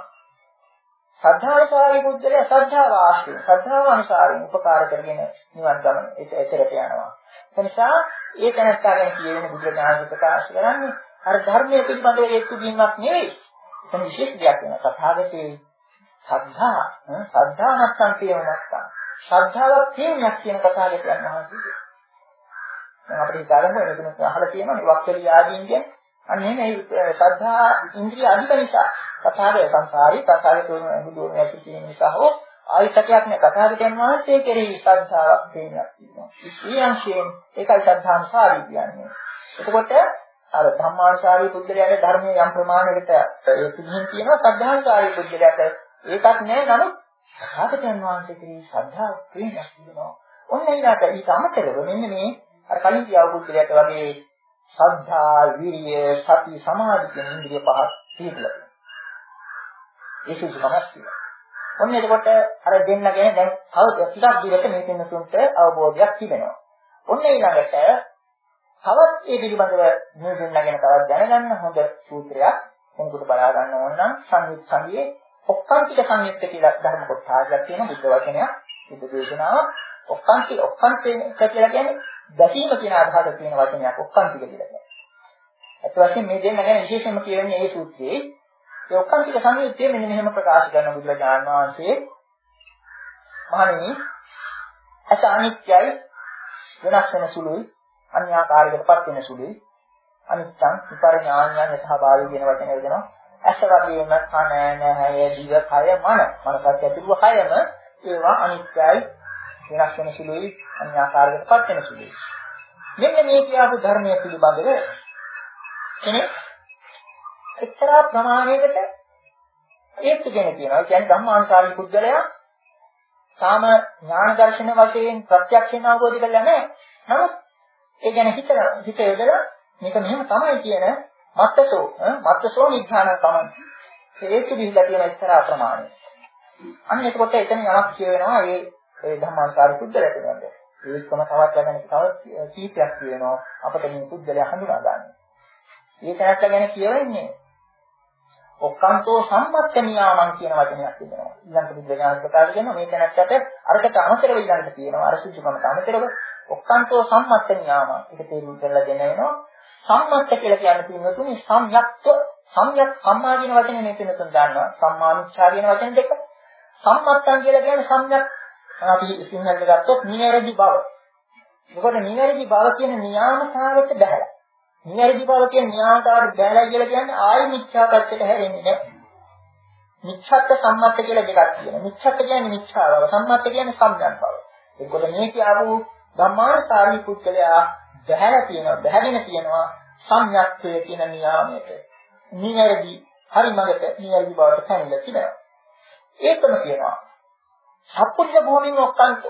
B: සද්ධානුසාරී පුද්ගලයා ශ්‍රද්ධාව ආශ්‍රය ශ්‍රද්ධාව අනුසාරයෙන් උපකාර කරගෙන නිවන් ගමන එතරට යනවා. ඒ නිසා ඒ තැනත්තා ගැන කියන බුදුරජාණන් ප්‍රකාශ කරන්නේ අර ධර්මයේ පිළිබඳව හේතු දීමක් නෙවෙයි. ඒක විශේෂ දෙයක් වෙනවා. තථාගතේ ශ්‍රද්ධා ශ්‍රද්ධා නැත්නම් කියව නැත්නම් ශ්‍රද්ධාවක් කියන්නේ කියන කතාවකට යනවා කියන්නේ. දැන් අපිට හිතාගන්න වෙන අහලා තියෙනවා මේ වක්කලි ආදීන් කියන්නේ අන්න එහෙම ඒ ශ්‍රද්ධා ඉන්ද්‍රිය අධික නිසා කතාවේ සංසාරී කතාවේ තෝරන බුදුරජාණන් ඇති කියන නිසා හෝ ආයතකයක් නේ කථාගතයන් වහන්සේ කෙරෙහි ශ්‍රද්ධාවක් තියෙනවා. ඒ අංශයෙන් ඒකයි ශ්‍රද්ධානුසාරී කියන්නේ. එතකොට අර ධම්මානුසාරී පුද්ගලයාගේ ධර්මයේ යම් ප්‍රමාණයකට ඒ පිළිහින් තියෙනවා ශ්‍රද්ධානුසාරී පුද්ගලයාට ඒකක් නෑ. නමුත් කථාගතයන් වහන්සේ කෙරෙහි ශ්‍රද්ධාව ප්‍රේමයක් තියෙනවා. ඔන්න ඊට ඊට අමතරව මෙන්න මේ අර කලින් කියව පුද්ගලයාට වගේ ශ්‍රද්ධා, විරිය, සති, සමාධි කියන ඉන්ද්‍රිය පහක් පිළිබඳව. ඒ සුසුකමක් තියෙනවා. ඔන්න එතකොට අර දෙන්න ගැන දැන් තව ටිකක් දුරට මේ දෙන්නතුන්ට අවබෝධයක් තිබෙනවා. ඔන්න ඊළඟට තවත් ඒ පිළිබඳව මේ දෙන්න ගැන තවත් දැනගන්න හොඳ සූත්‍රයක් කෙනෙකුට බලා ගන්න ඕන නම් සංයුත් සංගයේ ඔක්කාන්තික සංයුක්ත කියලා ධර්ම කොටසක් තියෙන බුද්ධ වචනයක්. බුද්ධ දේශනාව ඔක්කාන්තික ඔක්කාන්තික කියලා කියන්නේ දැකීම කියන අදහස තියෙන වචනයක් ඔක්කාන්තික කියලා කියන්නේ. ඒත් වශයෙන් මේ දෙන්න ගැන විශේෂයෙන්ම කියන්නේ මේ සූත්‍රයේ ඒ ඔක්කාන්තික සංයුත්තේ මෙන්න මෙහෙම ප්‍රකාශ කරන බුදුරජාණන් වහන්සේ මහණෙනි අස අනිත්‍යයි වෙනස් වෙන සුළුයි අන්‍යාකාරයකටපත් වෙන සුළුයි අනිත්‍යං විපරිණාමයන් යථාභාවී කියන වචනේ දෙනවා. ඇස වගේම කන නැහැය දිව කය මන මනසත් ඇතුළු කයම ඒවා අනිත්‍යයි වෙනස් වෙන සුළුයි අන්‍යාකාරයකටපත් වෙන සුළුයි. මෙන්න මේ කියපු ධර්මයේ පිළිබඳව කෙනෙක් එක්තරා ප්‍රමාණයකට ඒකගෙන කියනවා. ඒ කියන්නේ ධම්මානුසාරී පුද්ගලයා සාම ඥාන දර්ශන වශයෙන් ප්‍රත්‍යක්ෂයෙන් අවබෝධ කරලා නැහැ. නමුත් ඒ කියන්නේ හිත හිත යොදලා මේක මෙහෙම තමයි කියන මත්තසෝ මත්තසෝ නිඥාන තමයි. ඒක දිහිලා තියෙන එක්තරා ප්‍රමාණය. අන්න එතකොට එතන යමක් කියවෙනවා ඒ ඒ ධම්මානුසාරී පුද්ගලයා පිළිබඳව. ඒකම තවත් ගැන තව කීපයක් කියනවා අපිට මේ පුද්ගලයා හඳුනා ගන්න. ඒ තැනට ගැන කියවෙන්නේ ඔක්කාන්තෝ සම්මත්ත නියාමං කියන වචනයක් තිබෙනවා. ඊළඟට බුද්ධ ප්‍රකාශ කරනවා මේ තැනට අරකට අමතරව ඊළඟට තියෙනවා. අර සුසුකමට අමතරව ඔක්කාන්තෝ සම්මත්ත නියාමං. ඒක තේරුම් කරලා දෙන්න වෙනවා. සම්මත්ත කියලා කියන්නේ පින්වතුනි සම්යක්ත්ව සම්යක් සම්මා කියන වචනේ මේ පින්වතුන් දන්නවා. සම්මානුච්ඡා කියන වචන දෙක. සම්මත්තන් කියලා කියන්නේ සම්යක් අපි සිංහලට ගත්තොත් නිවැරදි බව. මොකද නිවැරදි බව කියන නියාමතාවට බැහැලා. නිවැරදි බව කියන නියාමතාවට බැහැලා කියලා කියන්නේ ආයි මිච්ඡා පැත්තට හැරෙන්නේ නැහැ. මිච්ඡත්ත සම්මත්ත කියලා දෙකක් තියෙනවා. මිච්ඡත්ත කියන්නේ මිච්ඡා බව, සම්මත්ත කියන්නේ සම්යම් බව. ඒකවල මේ කියපු ධම්මානුසාරී පුද්ගලයා බැහැලා තියෙනවා, බැහැගෙන තියෙනවා සම්යක්ත්වයේ කියන නියාමයට. නිවැරදි හරි මඟට නිවැරදි බවට පැමිණලා තිබෙනවා. ඒකම කියනවා සප්පුරුෂ භූමින් ඔක්කාන්ත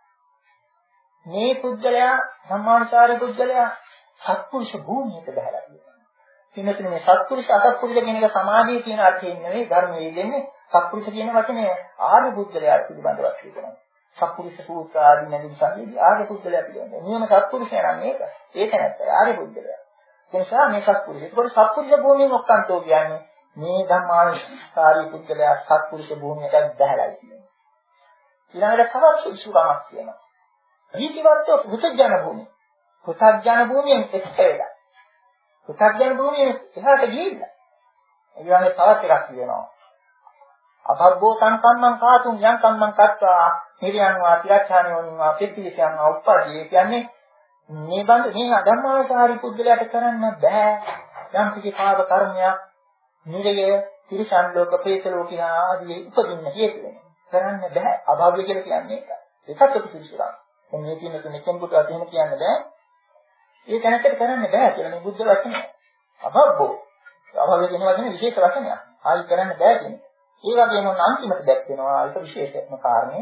B: මේ පුද්ගලයා ධම්මානුසාරී පුද්ගලයා සත්පුරුෂ භූමියට බහැලා තියෙනවා. කිනතුනේ මේ සත්පුරුෂ අසත්පුරුෂ කියන එක සමාධියේ තියෙන අර්ථයෙන් නෙවෙයි ධර්මයේ දෙන්නේ. සත්පුරුෂ කියන වචනේ ආර්ය පුද්ගලයා පිළිබඳව කියනවා. සත්පුරුෂ සූත්‍ර ආදී නැති සංකේතී ආර්ය පුද්ගලයා පිළිබඳව. නියම සත්පුරුෂයා නම් මේක. ඒක නැත්නම් ආර්ය පුද්ගලයා. ඒ නිසා මේ සත්පුරුෂ. ඒකෝට සත්පුරුෂ භූමියෙන් ඔක්කාන්තෝ කියන්නේ මේ ධම්මානුසාරී පුද්ගලයා සත්පුරුෂ භූමියට බහැලා තියෙනවා. ඊළඟට තවත් සුසුකමක් කියනවා. දීතිවත්ව පුතඥ භූමිය. පුතඥ භූමියෙන් එක්ක වෙලා. පුතඥ භූමියෙන් එහාට ගිහිල්ලා. ඊළඟට තවත් එකක් කියනවා. අභබ්බෝ සංකම්මං කාතුම් යං කම්මං කත්වා නිර්යං වා තිරච්ඡානෝනින් වා පිටිවිසයන් වා උප්පාදී. කියන්නේ මේ බඳ මේ ධම්මානුසාරී පුද්ගලයාට කරන්න බෑ. යම් කිසි පාප කර්මයක් නිරය තිරසන් ලෝක ප්‍රේත ලෝක ආදී උපදින්න හේතු වෙනවා. කරන්න බෑ. අභාව්‍ය කියලා කියන්නේ ඒක. ඒකත් උපසිරිසුරා. දැන් මේ කියන කෙනෙකුට අතේම කියන්න බෑ. ඒ තැනකට කරන්න බෑ කියලා මේ බුද්ධ වචනේ. අභබ්බෝ. අභාව්‍ය කියන වචනේ විශේෂ වචනයක්. ආයි කරන්න බෑ කියන්නේ. ඒ වගේම අන්තිමට දැක්වෙනවා ඒක විශේෂම කාරණේ.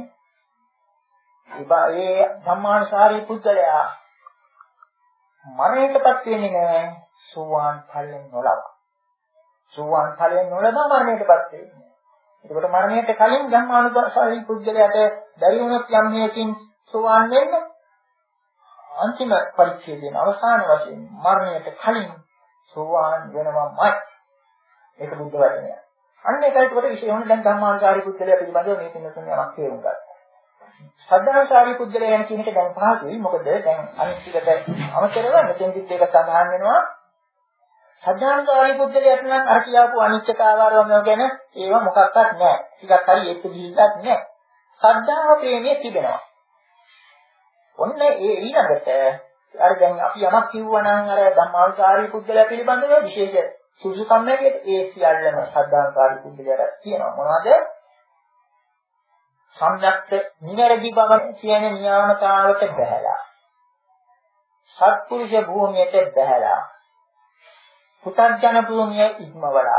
B: ඒ ධම්මානුසාරී පුද්ගලයා මරණයටපත් වෙන්නේ නෑ. සෝවාන් ඵලයෙන් නොලබ. සෝවාන් ඵලයෙන් නොලබ මරණයටපත් වෙන්නේ. ඒකට මරණයට කලින් ධම්මානුසාරී පුද්ගලයාට බැරි වුණොත් යම් හේකින් සෝවාන් වෙන්න අන්තිම පරිච්ඡේදයෙන් අවසාන වශයෙන් මරණයට කලින් සෝවාන් වෙනවමයි. ඒක බුද්ධ වචනය. අන්න ඒකයි ඒකට විශේෂ වෙන දැන් ධම්මානුසාරී පුද්ගලයා පිළිබඳව මේ පින්නතුන් යමක් තේරුම් ගන්න. සද්ධානුසාරී පුද්ගලයා යන කියන එක දැන් පහසුයි. මොකද දැන් අනිත් ටිකට අමතරව මෙතෙන්දිත් ඒක සඳහන් වෙනවා. සද්ධානුසාරී පුද්ගලයාට නම් අර කියාපු අනිත්‍යතාවරම ගැන ඒව මොකක්වත් නැහැ. ටිකක් හරි ඒක දිහිල්ලක් නැහැ. සද්ධාව ප්‍රේමයේ තිබෙනවා. ඔන්න ඒ ඊළඟට අර දැන් අපි යමක් කිව්වා නම් අර ධම්මානුසාරී පුද්ගලයා පිළිබඳව විශේෂ සුසුකම් නැකේට ඒ සියල්ලම සද්ධානුසාරී පුද්ගලයාට කියනවා. මොනවද? සම්්‍යක්ත නිවැරදි බව කියන නියාමතාවට බැහැලා සත්පුරුෂ භූමියට බැහැලා පුතග්ජන භූමිය ඉක්මවලා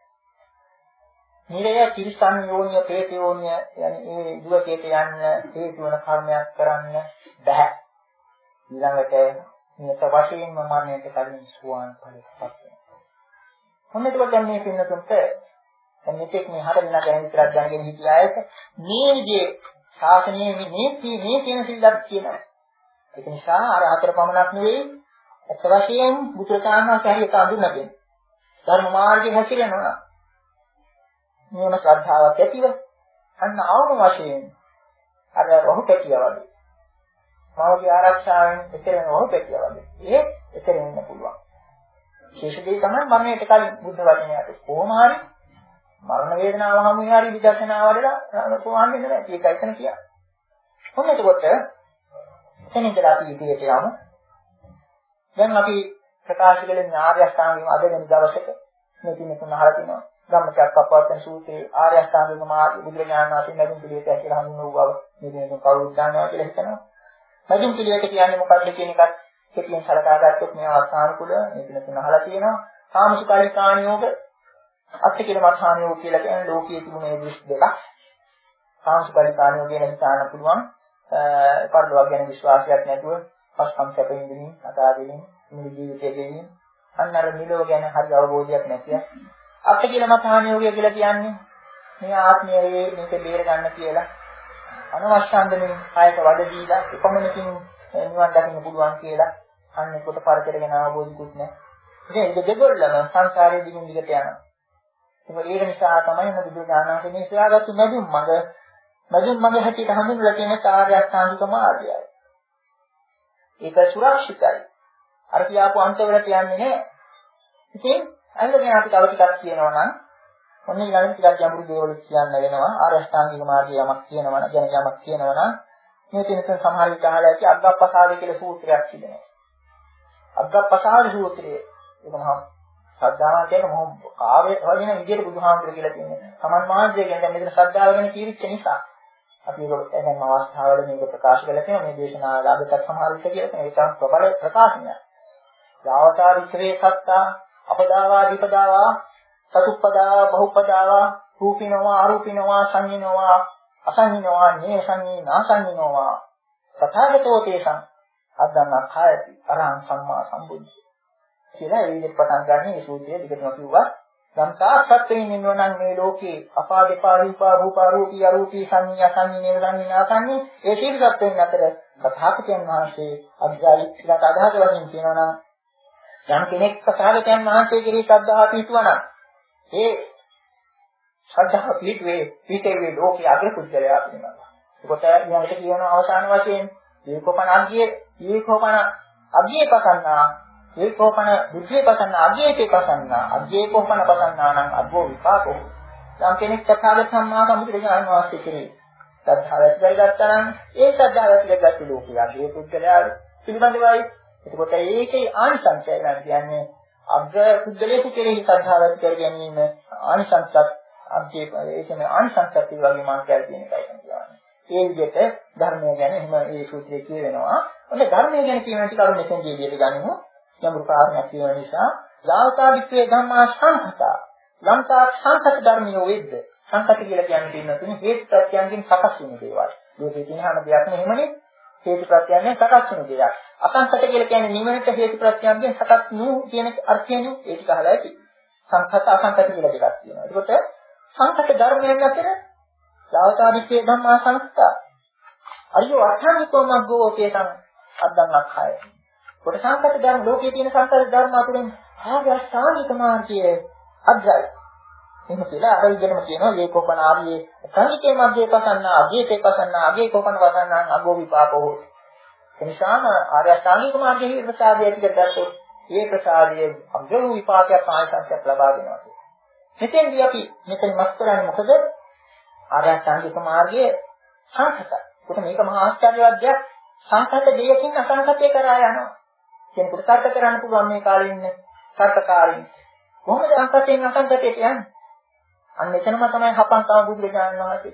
B: නිරය තිරිසන් යෝනිය ප්‍රේත යෝනිය යන ඒ දුකේට යන්න හේතු වන කර්මයක් කරන්න බෑ. ඊළඟට මේක වශයෙන්ම මන්නේට කලින් සුවාන් ඵලයටපත් වෙනවා. මොන එතකොට දැන් මේ පින්නතුන්ට දැන් මෙතෙක් මේ හරියන ගැන විතරක් දැනගෙන හිටියා ඒක මේ විදිහේ ශාසනයේ මේ මේ කියන සිල්ලක් කියනවා. ඒක නිසා අර හතර පමණක් නෙවෙයි අත් වශයෙන් බුදුරජාණන් වහන්සේ හරියට අඳුනගෙන ධර්ම මාර්ගයේ හැසිරෙනවා. නියම ශ්‍රද්ධාවක් ඇතිව අන්න ආවම වශයෙන් අර වහු පැටිය වගේ මාගේ ආරක්ෂාවෙන් එතරම් වහු පැටිය වගේ ඒ එතරම් වෙන්න පුළුවන්. විශේෂ දෙය තමයි මරණයට කලින් බුද්ධ වචනයට කොහොම හරි මරණ වේදනාව හමුවේ හරි විදර්ශනා වඩලා කොහොම වෙන්නේ නැහැ. ඒකයි එතන කියන්නේ. කොහොමද එතකොට එතනදලා අපි ඉදිරියට යමු. දැන් අපි ප්‍රකාශ කළ ඥාර්ය අෂ්ටාංගික අද වෙන දවසක මේ තුන තුන අහලා තිනවා. ධම්මචක්කප්පවත්තන සූත්‍රයේ ආර්ය අෂ්ටාංගික මාර්ග බුදුරජාණන් වහන්සේ නැගුම් පිළිවෙත කියලා හඳුන්වනවා බව මේ දෙන කවුරුත් දන්නවා කියලා හිතනවා. නැගුම් පිළිවෙත කියන්නේ මොකක්ද කියන එකත් කෙටියෙන් සලකා ගත්තොත් මේ අවස්ථානුකූල මේ තුන තුන අහලා තියෙනවා. කාමසුඛානිකාණියෝග අත්තිකිලමත්හානියෝග කියලා කියන්නේ ලෝකයේ තිබුණ මේ දෘෂ්ටි දෙකක්. කාමසුඛානිකාණියෝග කියන හිතාන පුළුවන් පරිලෝක ගැන විශ්වාසයක් නැතුව පස්කම් සැපෙන් දෙමින් අතාරින්න මුළු ජීවිතේ ගෙනින් අන්නර නිලෝ ගැන හරි අවබෝධයක් නැතිව අත්ති කියලා මතානියෝගය කියලා කියන්නේ මේ ආත්මයේ මේක බේර ගන්න කියලා අනවශ්‍යන්දමින් කායක වඩ දීලා එපමණකින් නිවන් දකින්න පුළුවන් කියලා අන්න කොට පරතරගෙන අවබෝධිකුත් නැහැ. ඉතින් ඒක දෙගොල්ලම සංසාරයේ දිගින් දිගට යනවා. ඒක නිසා තමයි මේ බුදුදානහසේ මේ සොයාගත්තු මැදුම් මඟ මැදුම් මඟ හැටියට හඳුන්වලා තියෙන කාර්ය අෂ්ටාංගික මාර්ගයයි. ඒක සුරක්ෂිතයි. අර කියාපු අන්තවලට යන්නේ නැහැ. ඉතින් අල්ලගෙන අපි තව ටිකක් කියනවා නම් ඔන්න ඊළඟ ටිකක් ගැඹුරු දේවල් කියන්න වෙනවා. ආර්ය අෂ්ටාංගික මාර්ගය යමක් කියනවා නම් ගැන යමක් කියනවා නම් මේ තිනසන් සමහර විට අහලා ඇති අග්ගප්පසාද කියලා සූත්‍රයක් තිබෙනවා. අග්ගප්පසාද සූත්‍රය ඒක මහා ශ්‍රද්ධාවන් කියන මොහොම කාවේ වදින විදියට බුදුහාමුදුර කියලා තියෙනවා. සමන් මාර්ගය කියන්නේ දැන් මෙතන ශ්‍රද්ධාව ගැන කීවිච්ච නිසා අපි ඒක එහෙම අවස්ථාවල මේක ප්‍රකාශ කරලා තියෙනවා. මේ දේශනාවල අදටත් සමහර විට කියලා තියෙනවා. ඒක තමයි ප්‍රබල ප්‍රකාශනයක්. යාවතාරිත්‍රේ සත්තා අපදාවා දීපදාවා සතුප්පදාවා බහුපදාවා රූපිනවා අරූපිනවා සංඤිනවා අසංඤිනවා නේ සංඤී නාසංඤිනවා තථාගතෝ තේසං අද්දන්න කායති අරහං සම්මා සම්බුද්ධි කියලා ඒ විදිහට පටන් ගන්න මේ සූත්‍රයේ විගතම කිව්වා. සම්සා සත්‍යයෙන් ඉන්නවනම් මේ ලෝකේ අපා දෙපා රූපා රූපා රූපී අරූපී සංඤී අසංඤී නේව සංඤී නාසංඤී ඒ සියලු සත්‍යයන් අතර තථාගතයන් වහන්සේ අධ්‍යායි කියලා අදහස වශයෙන් කියනවනම් යම් කෙනෙක් තථාගතයන් වහන්සේ කෙරෙහි ශ්‍රද්ධාව පිහිටුවනම් ඒ ශ්‍රද්ධාව පිහිටුවේ පිහිටේ ලෝකයේ අග්‍රපුජ්‍යලයා වෙනවා. ඒකට ඊළඟට කියන අවසාන වශයෙන් ඒකෝපන අග්ගියේ ඒකෝපන අග්ගියේ පසන්නා ඒකෝපන බුද්ධියේ පසන්නා අග්ගියේ පසන්නා අග්ගියේ කෝපන පසන්නා නම් අද්වෝ විපාකෝ යම් කෙනෙක් තථාගත සම්මා සම්බුදුරජාණන් වහන්සේ කෙරෙහි ශ්‍රද්ධාව ඇති කරගත්තා නම් ඒ ශ්‍රද්ධාව ඇති කරගත්තු ලෝකයේ අග්‍රපුජ්‍යලයා පිළිබඳවයි. එතකොට ඒකේ ආනිසංසය කියන්නේ අග්‍ර පුද්ගලයෙකු කෙරෙහි ශ්‍රද්ධාව ඇති කර ගැනීම ආනිසංසත් අධ්‍යේ ඒ කියන්නේ ආනිසංසත් වගේ මාර්ගයක් තියෙන එකයි කියන්නේ. ඒ විදිහට ධර්මය ගැන එහෙම ඒ සූත්‍රයේ කියවෙනවා. ඔන්න ධර්මය ගැන කියන ටික අර මෙතෙන් ජීවිතය ගනිමු. යම් කාරණයක් කියන නිසා යාවතාදිත්වේ ධම්මා සංඛතා ලම්තා සංඛත ධර්මියෝ වෙද්ද සංඛත කියලා කියන්නේ තියෙන හේතු ප්‍රත්‍යයන්ගෙන් සකස් වෙන දේවල්. මේකේ තියෙන හැම දෙයක්ම එහෙමනේ හේතු ප්‍රත්‍යයන්ගෙන් සකස් වෙන දෙයක්. අසංඛත කියලා කියන්නේ නිවනට හේතු ප්‍රත්‍යයන්ගෙන් සකස් වූ කියන අර්ථයනේ ඒක අහලා ඇති. සංඛත අසංඛත කියලා දෙකක් තියෙනවා. ඒකට සංඛත ධර්මයන් අතර යාවතාදිත්වේ ධම්මා සංඛතා අරියෝ අර්ථානිකෝ මග්ගෝ තේසං අද්දන් අක්ඛය. කොට සංකත ධර්ම ලෝකයේ තියෙන සංකත ධර්ම අතුරෙන් ආර්ය අෂ්ටාංගික මාර්ගයේ අග්‍රයි. එහෙම කියලා අර ඉගෙනම කියනවා ඒකෝපන ආර්යයේ සංකේතයේ මැදේ පසන්නා අග්ගයේ පසන්නා අග්ගේ කෝපන පසන්නා අග්ගෝ විපාකෝ. එනිසාම ආර්ය අෂ්ටාංගික මාර්ගයේ ප්‍රසාදය ඇති කරගත්තොත් ඒ ප්‍රසාදයේ අග්‍ර වූ විපාකයක් ආයසංසයක් ලබා දෙනවා. මෙතෙන්දී අපි මෙතන මස් කරන්නේ මොකද? ආර්ය අෂ්ටාංගික මාර්ගයේ සංකත. කොට මේක මහා ආශ්චර්යවත් දෙයක්. සංකත දෙයකින් අසංකතේ කරා යනවා. කෙනෙකුට තර්ක කරන්න පුළුවන් මේ කාලේ ඉන්න තර්කකාරීන්. කොහොමද සංකතයෙන් අසංකතයට යන්නේ? අන්න එතනම තමයි හපන් තම බුදුරජාණන් වහන්සේ කියන්නේ.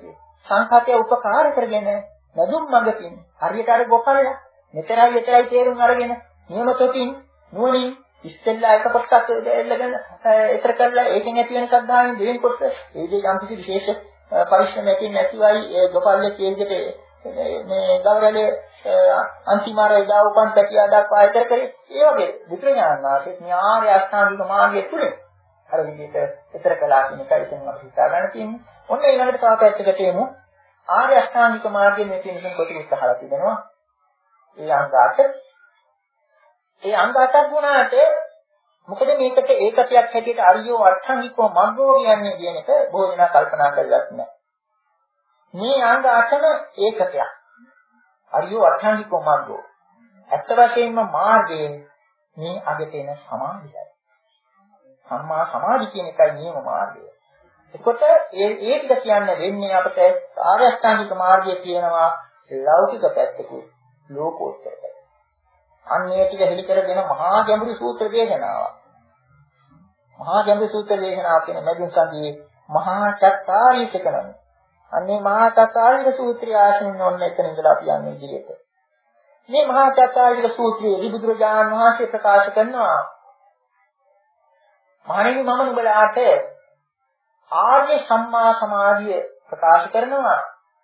B: සංඛාතය උපකාර කරගෙන නදුම් මඟකින් හරියට අර ගොපල්ලා මෙතරයි මෙතරයි තේරුම් අරගෙන නියම තොටින් නුවණින් ඉස්සෙල්ලා එක කොටසක් එල්ලගෙන ඒතර කරලා ඒකෙන් ඇති වෙන සද්ධායෙන් දෙවෙනි කොටස ඒ දේ යම් කිසි විශේෂ පරිශ්‍රමයකින් නැතිවයි ඒ ගොපල්ලේ කියන මේ ගෞරවලේ අන්තිමාර එදා උපන් පැකියා දක්වා ඉතර කරේ ඒ වගේ බුදුරජාණන් වහන්සේ ඥාන අෂ්ටාංගික මාර්ගය තුල අර විදිහට ඉතර කළා කියන එකයි එතන අපි හිතා ගන්න තියෙන්නේ. ඔන්න ඊළඟට තව පැත්තකට එමු. ආර්ය අෂ්ටාංගික මාර්ගයේ මේ තියෙන කොටස් අහලා තිබෙනවා. ඒ අංගාට ඒ අංගාටක් වුණාට මොකද මේකට ඒකකයක් හැටියට අරියෝ අෂ්ටාංගිකෝ මග්ගෝ කියන්නේ කියන එක බොහෝ දෙනා කල්පනා කරගත් නැහැ. මේ අංග අටම ඒකකයක්. අරියෝ අෂ්ටාංගිකෝ මග්ගෝ. ඇත්ත වශයෙන්ම මාර්ගයේ මේ අගට එන සමාධියයි. සම්මා සමාධි කියන එකයි නියම මාර්ගය. එතකොට ඒ ඒ ටික කියන්නේ වෙන්නේ අපිට ආර්ය අෂ්ටාංගික මාර්ගය කියනවා ලෞකික පැත්තකුයි ලෝකෝත්තර පැත්ත. අන්නේ ටික හෙලි කරගෙන මහා ගැඹුරු සූත්‍ර දේශනාවක්. මහා ගැඹුරු සූත්‍ර දේශනාවක් කියන මැදින් සංගයේ මහා චත්තාරීස කරන. අන්නේ මහා චත්තාරීස සූත්‍රය ආශ්‍රයෙන් ඔන්න එතන ඉඳලා අපි යන්නේ ඉදිරියට. මේ මහා චත්තාරීස සූත්‍රයේ විදුරජාණන් වහන්සේ ප්‍රකාශ කරනවා මහණෙනි මම නුඹලාට ආර්ය සම්මා සමාධිය ප්‍රකාශ කරනවා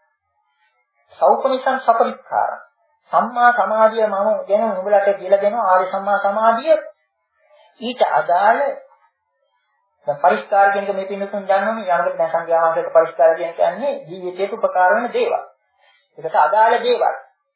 B: සෞපනිසං සපරික්ඛාර සම්මා සමාධිය මම ගැන නුඹලාට කියලා දෙනවා ආර්ය සම්මා සමාධිය ඊට අදාළ දැන් පරිස්කාර කියන එක මේ පින්නතුන් දන්නවනේ යනකොට දැන් සංඥාවන්ට පරිස්කාර කියන කියන්නේ ජීවිතයට උපකාර වෙන දේවල්. ඒකට අදාළ දේවල්.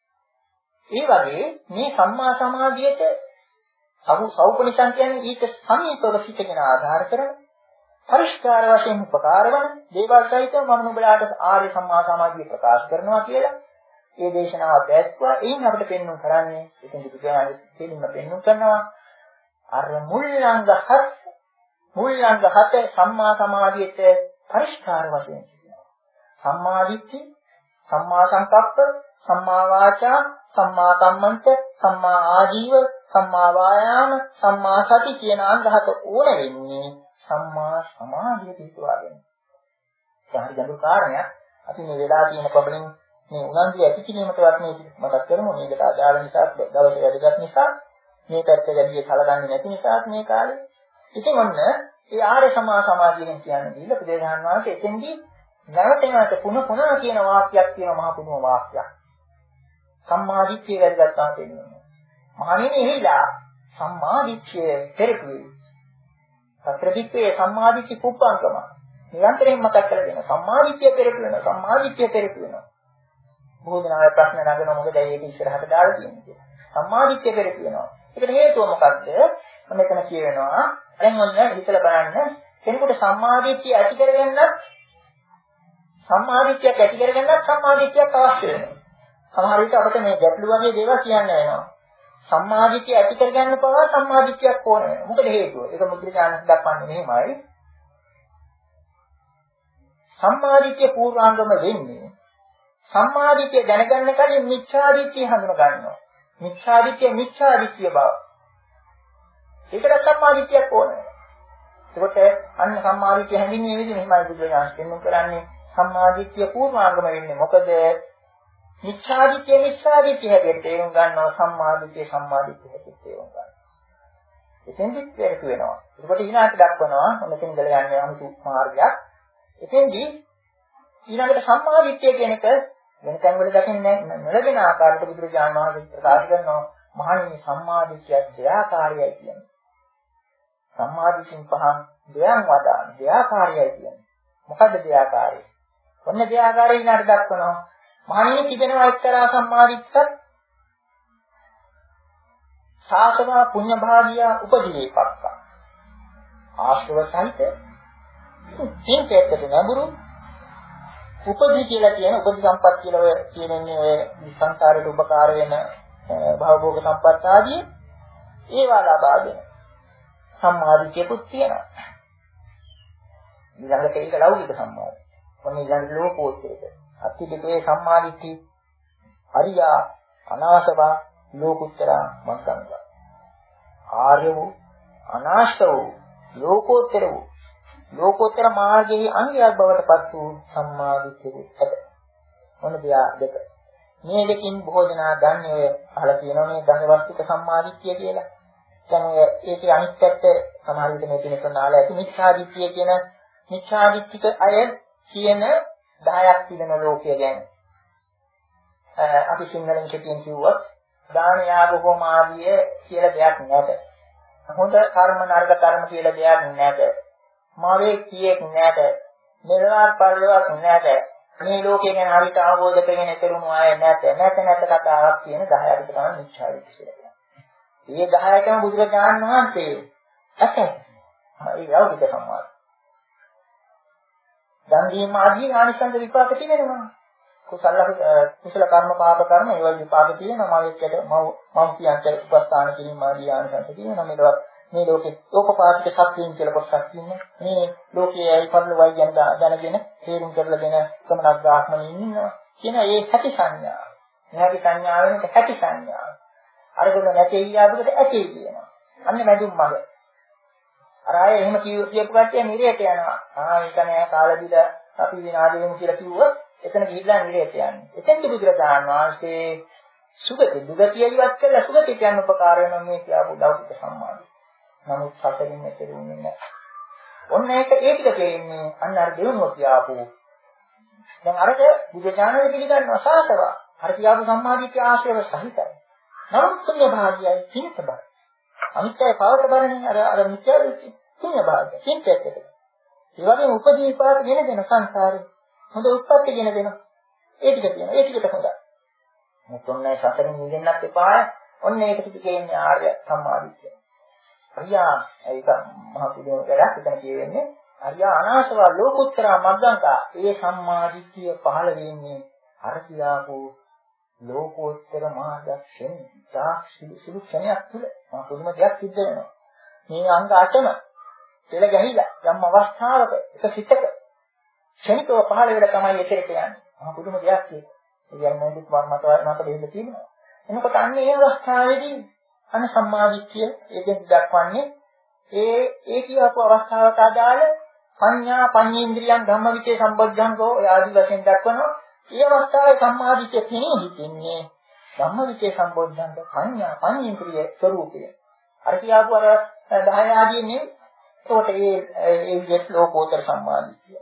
B: ඒ වගේ මේ සම්මා සමාධියට සමු සෞපනිසං කියන්නේ ඊට සමීපව සිටගෙන ආධාර කරන පරිස්කාර වශයෙන් උපකාර වන දේවල් සහිතව මම නුඹලාට ආර්ය සම්මා සමාධිය ප්‍රකාශ කරනවා කියලා මේ දේශනාව දැක්වා එයින් අපිට පෙන්වන්න කරන්නේ ඉතින් බුදුදහමේ තේරුම පෙන්වන්න කරනවා අර මුල්ලංග හත් මුල්ලංග හත සම්මා සමාධියට පරිස්කාර වශයෙන් කියනවා. සම්මා දිට්ඨි, සම්මා සංකප්ප, සම්මා වාචා, සම්මා කම්මන්ත, සම්මා ආජීව, සම්මා වායාම, සම්මා සති කියන අංග හත ඕන වෙන්නේ සම්මා සමාධිය පිටුවාගෙන. සාහරි ගැඹුරු කාරණයක්. අපි මේ වෙලා තියෙන ප්‍රබලින් මේ උනන්දු ඇති කිරීමටවත් මේ මතක් කරමු. මේකට අදාළ නිසා දවසේ වැඩගත් නිසා මේ පැත්ත වැඩි සලකන්නේ නැති නිසා මේ කාලේ ඉතින් ඔන්න ඒ ආර්ය සම්මා සමාධියෙන් කියන්නේ දීලා බුදුරජාණන් වහන්සේ එතෙන්දී නැවතෙනාට පුන පුන කියන වාක්‍යයක් කියන මහ පුදුම වාක්‍යයක්. සම්මාදිට්ඨිය වැඩගත්තා කියන්නේ. මහණෙනි එහිලා සම්මාදිට්ඨිය පෙරකුවේ. සත්‍ත්‍රිත්වයේ සම්මාදිට්ඨි කුප්පංකම. නිරන්තරයෙන් මතක් කරලා දෙනවා. සම්මාදිට්ඨිය පෙරකු වෙනවා. සම්මාදිට්ඨිය පෙරකු වෙනවා. බොහෝ දෙනා ප්‍රශ්න නගනවා මොකද ඒක ඉස්සරහට දාලා තියෙන්නේ කියලා. සම්මාදිට්ඨිය පෙරකු වෙනවා. ඒකට හේතුව මොකද්ද? මෙතන කියවෙනවා දැන් ඔන්න හිතලා බලන්න කෙනෙකුට සම්මාදිට්ඨිය ඇති කරගන්නත් සම්මාදිට්ඨියක් ඇති කරගන්නත් සම්මාදිට්ඨියක් අවශ්‍ය වෙනවා. සමහර විට අපිට මේ ගැටලු වගේ දේවල් කියන්න වෙනවා. සම්මාදිට්ඨිය ඇති කරගන්න පවා සම්මාදිට්ඨියක් ඕන වෙනවා. මොකද හේතුව? ඒක මුද්‍රිකානස් දක්වන්නේ මෙහෙමයි. සම්මාදිට්ඨිය පූර්වාංගම වෙන්නේ සම්මාදිට්ඨිය දැනගන්න කලින් මිච්ඡාදිට්ඨිය හඳුන ගන්නවා. මිච්ඡාදිට්ඨිය මිච්ඡාදිට්ඨිය බව. ඒකට සම්මාදිට්ඨියක් ඕනේ. ඒකට අන්න සම්මාදිට්ඨිය හැඳින්වීමේ විදිහ මෙහෙමයි බුදුරජාණන් කියන්න කරන්නේ. සම්මාදිට්ඨිය පූර්වාංගම වෙන්නේ මොකද? මිච්ඡාදිට්ඨිය මිච්ඡාදිට්ඨිය හැටියට තේරුම් ගන්නවා සම්මාදිට්ඨිය සම්මාදිට්ඨිය හැටියට තේරුම් ගන්නවා. එතෙන්දි පෙරක වෙනවා. ඒකට ඊනාට දක්වනවා මෙතන ඉඳලා යන්නේ අමුතු මාර්ගයක්. එතෙන්දී ඊළඟට සම්මාදිට්ඨිය කියන එක වෙන තැන් වල දකින්නේ නොලැබෙන ආකාරයට බුදුරජාණන් වහන්සේ ප්‍රකාශ කරනවා මහණෙනි සම්මාදිට්ඨිය දෙආකාරයයි කියන්නේ. සම්මාදිට්ඨියෙන් පහන් දෙයන් වදාන දෙආකාරයයි කියන්නේ. මොකද්ද දෙආකාරය? ඔන්න දෙආකාරය ඊළඟට දක්වනවා. මහණෙනි තිබෙනවා එක්තරා සම්මාදිට්ඨියක් සාසවා පුඤ්ඤ භාගියා උපදීපක්ක. ආශ්‍රව සහිත තින්කේතක නබුරු උපදී කියලා කියන උපදී සම්පත් කියලා ඔය කියන්නේ ඔය සංසාරයට උපකාර වෙන භවභෝග සම්පත් ආදී ඒවා ලබා දෙන සම්මාදිට්ඨියකුත් තියෙනවා. ඊළඟට ඒක ලෞකික සම්මාදිට්ඨිය. ඔන්න ඊළඟ ලෝකෝත්තරක. අත්‍යଧିකේ සම්මාදිට්ඨි හරියා අනාසවා ලෝකුත්තරා මංගංග. ආර්ය වූ අනාශ වූ ලෝකෝත්තර වූ ලෝකෝත්තර මාර්ගයේ අංගයක් බවට පත් වූ සම්මාදිට්ඨිය ඇත. මොන දෙයක් දෙක. මේ දෙකින් බොහෝ දෙනා දන්නේ ඔය අහලා තියෙනවා මේ දසවස්තුක සම්මාදිට්ඨිය කියලා. දැන් ඔය ඒකේ අනිත් පැත්ත සමහර විට මේ කෙනෙක් කරනාලා ඇති මිච්ඡාදිට්ඨිය කියන මිච්ඡාදිට්ඨික අය කියන දහයක් තිබෙන ලෝකය ගැන. අපි සිංහලෙන් කියකින් කිව්වොත් දාන යාග හෝම ආදිය කියලා දෙයක් නැත. හොඳ කර්ම නරක කර්ම කියලා දෙයක් නැත. මාවේ කියෙක් නැත. මෙලොවක් පරලොවක් නැත. මේ ලෝකය ගැන හරියට අවබෝධ කරගෙන ඉතරුණු අය නැත. නැත නැත කතාවක් කියන දහයකට තමයි මිච්ඡාදිට්ඨිය කියලා. මේ දහයටම බුදුරජාණන් වහන්සේ ඇතේ. ඒ යෞතික සම්මාද. දන් දීම ආදී ආනිසංස විපාක තිබෙනවා. කුසල කුසල කර්ම පාප කර්ම ඒවල් විපාක තියෙනවා. මම එක්කද මව මම කියන්ට උපස්ථාන කිරීම ආදී ආනිසංස තියෙනවා. මේවා මේ ලෝකේ ඕපපාතික සත්‍යයෙන් කියලා කොටසක් තියෙනවා. මේ ලෝකයේ ඇයි පරිල වයියන් දැනගෙන තේරුම් කරලා දෙන සමනක් බ්‍රාහ්මණයින් ඉන්නවා. කියන ඒ හැටි සංඥා. මෙහාගේ සංඥාවෙන් හැටි සංඥා. අරගෙන නැtei යාදුකට ඇtei කියනවා. අන්න මැදුම් මඟ. අර අය එහෙම කියපු කට්ටිය නිරේට යනවා. ආ ඒක නෑ කාලා දීලා අපි විනාඩි වෙමු කියලා කිව්වොත් එතන ගිහිල්ලා නිරේට යන්නේ. එතෙන්ද බුදුරජාණන් වහන්සේ සුගති දුගතිය ඉවත් කරලා සුගතියට යන උපකාර වෙන මේ කියපු ලෞකික සම්මානයි. නමුත් සතරින් මෙතෙරුන්නේ නැහැ. ඔන්න ඒක ඒ ටික කියන්නේ අන්න අර දෙවනුව කියපු. දැන් අරක බුදුජානක පිළිගන්නවා සාසවා. අර කියපු සම්මාදිට්ඨිය ආශ්‍රව සහිතයි. නමුත් පුණ්‍ය භාගයයි පින්ත බව. අනිත්‍යය පවට බරනේ අර අර මිත්‍යාදිට්ඨිය පුණ්‍ය භාගය. පින්තයකට. ඒ වගේම උපදී විපාක ගෙන දෙන සංසාරේ හොඳ උත්පත්ති ගෙන දෙන. ඒ ටික තියෙනවා. ඒ ටිකට හොඳයි. මොකද ඔන්න සතරින් නිදෙන්නත් එපා. ඔන්න ඒකට කියන්නේ ආර්ය සම්මාදිට්ඨිය. අරියා ඒක මහ පුදුම වැඩක් එතන කියවෙන්නේ අරියා අනාසවා ලෝකුත්තර මග්ගංකා ඒ සම්මාදිට්ඨිය පහළ වෙන්නේ අර කියාපු ලෝකෝත්තර මාර්ගයෙන් තාක්ෂි සුළු ක්ෂණයක් තුල මහ පුදුම දෙයක් සිද්ධ වෙනවා මේ අංග අටම පෙළ ගැහිලා යම් අවස්ථාවක එක සිතක ක්ෂණිකව පහළ වෙලා තමයි එතෙට යන්නේ මහ පුදුම දෙයක් කියන්නේ ඒ කියන්නේ දුක් මත මත දෙන්න තියෙනවා එනකොට අන්න ඒ අවස්ථාවේදී අන සම්මාදිට්ඨිය ඒකෙන් දක්වන්නේ ඒ ඒ කියපු අවස්ථාවට අදාළ පඤ්ඤා පඤ්ඤේන්ද්‍රියන් ධම්මවිචේ සම්බොධ්ධංගෝ ඒ ආදි වශයෙන් දක්වනවා. ඒ අවස්ථාවේ සම්මාදිට්ඨිය කෙනේ හිතින්නේ ධම්මවිචේ සම්බොධ්ධංග පඤ්ඤා පඤ්ඤේන්ද්‍රිය ස්වરૂපය. අර කියපු අර දහය ආදී නෙවෙයි. ඒකට ඒ ඒ විදිහට ලෝකෝත්තර සම්මාදිට්ඨිය.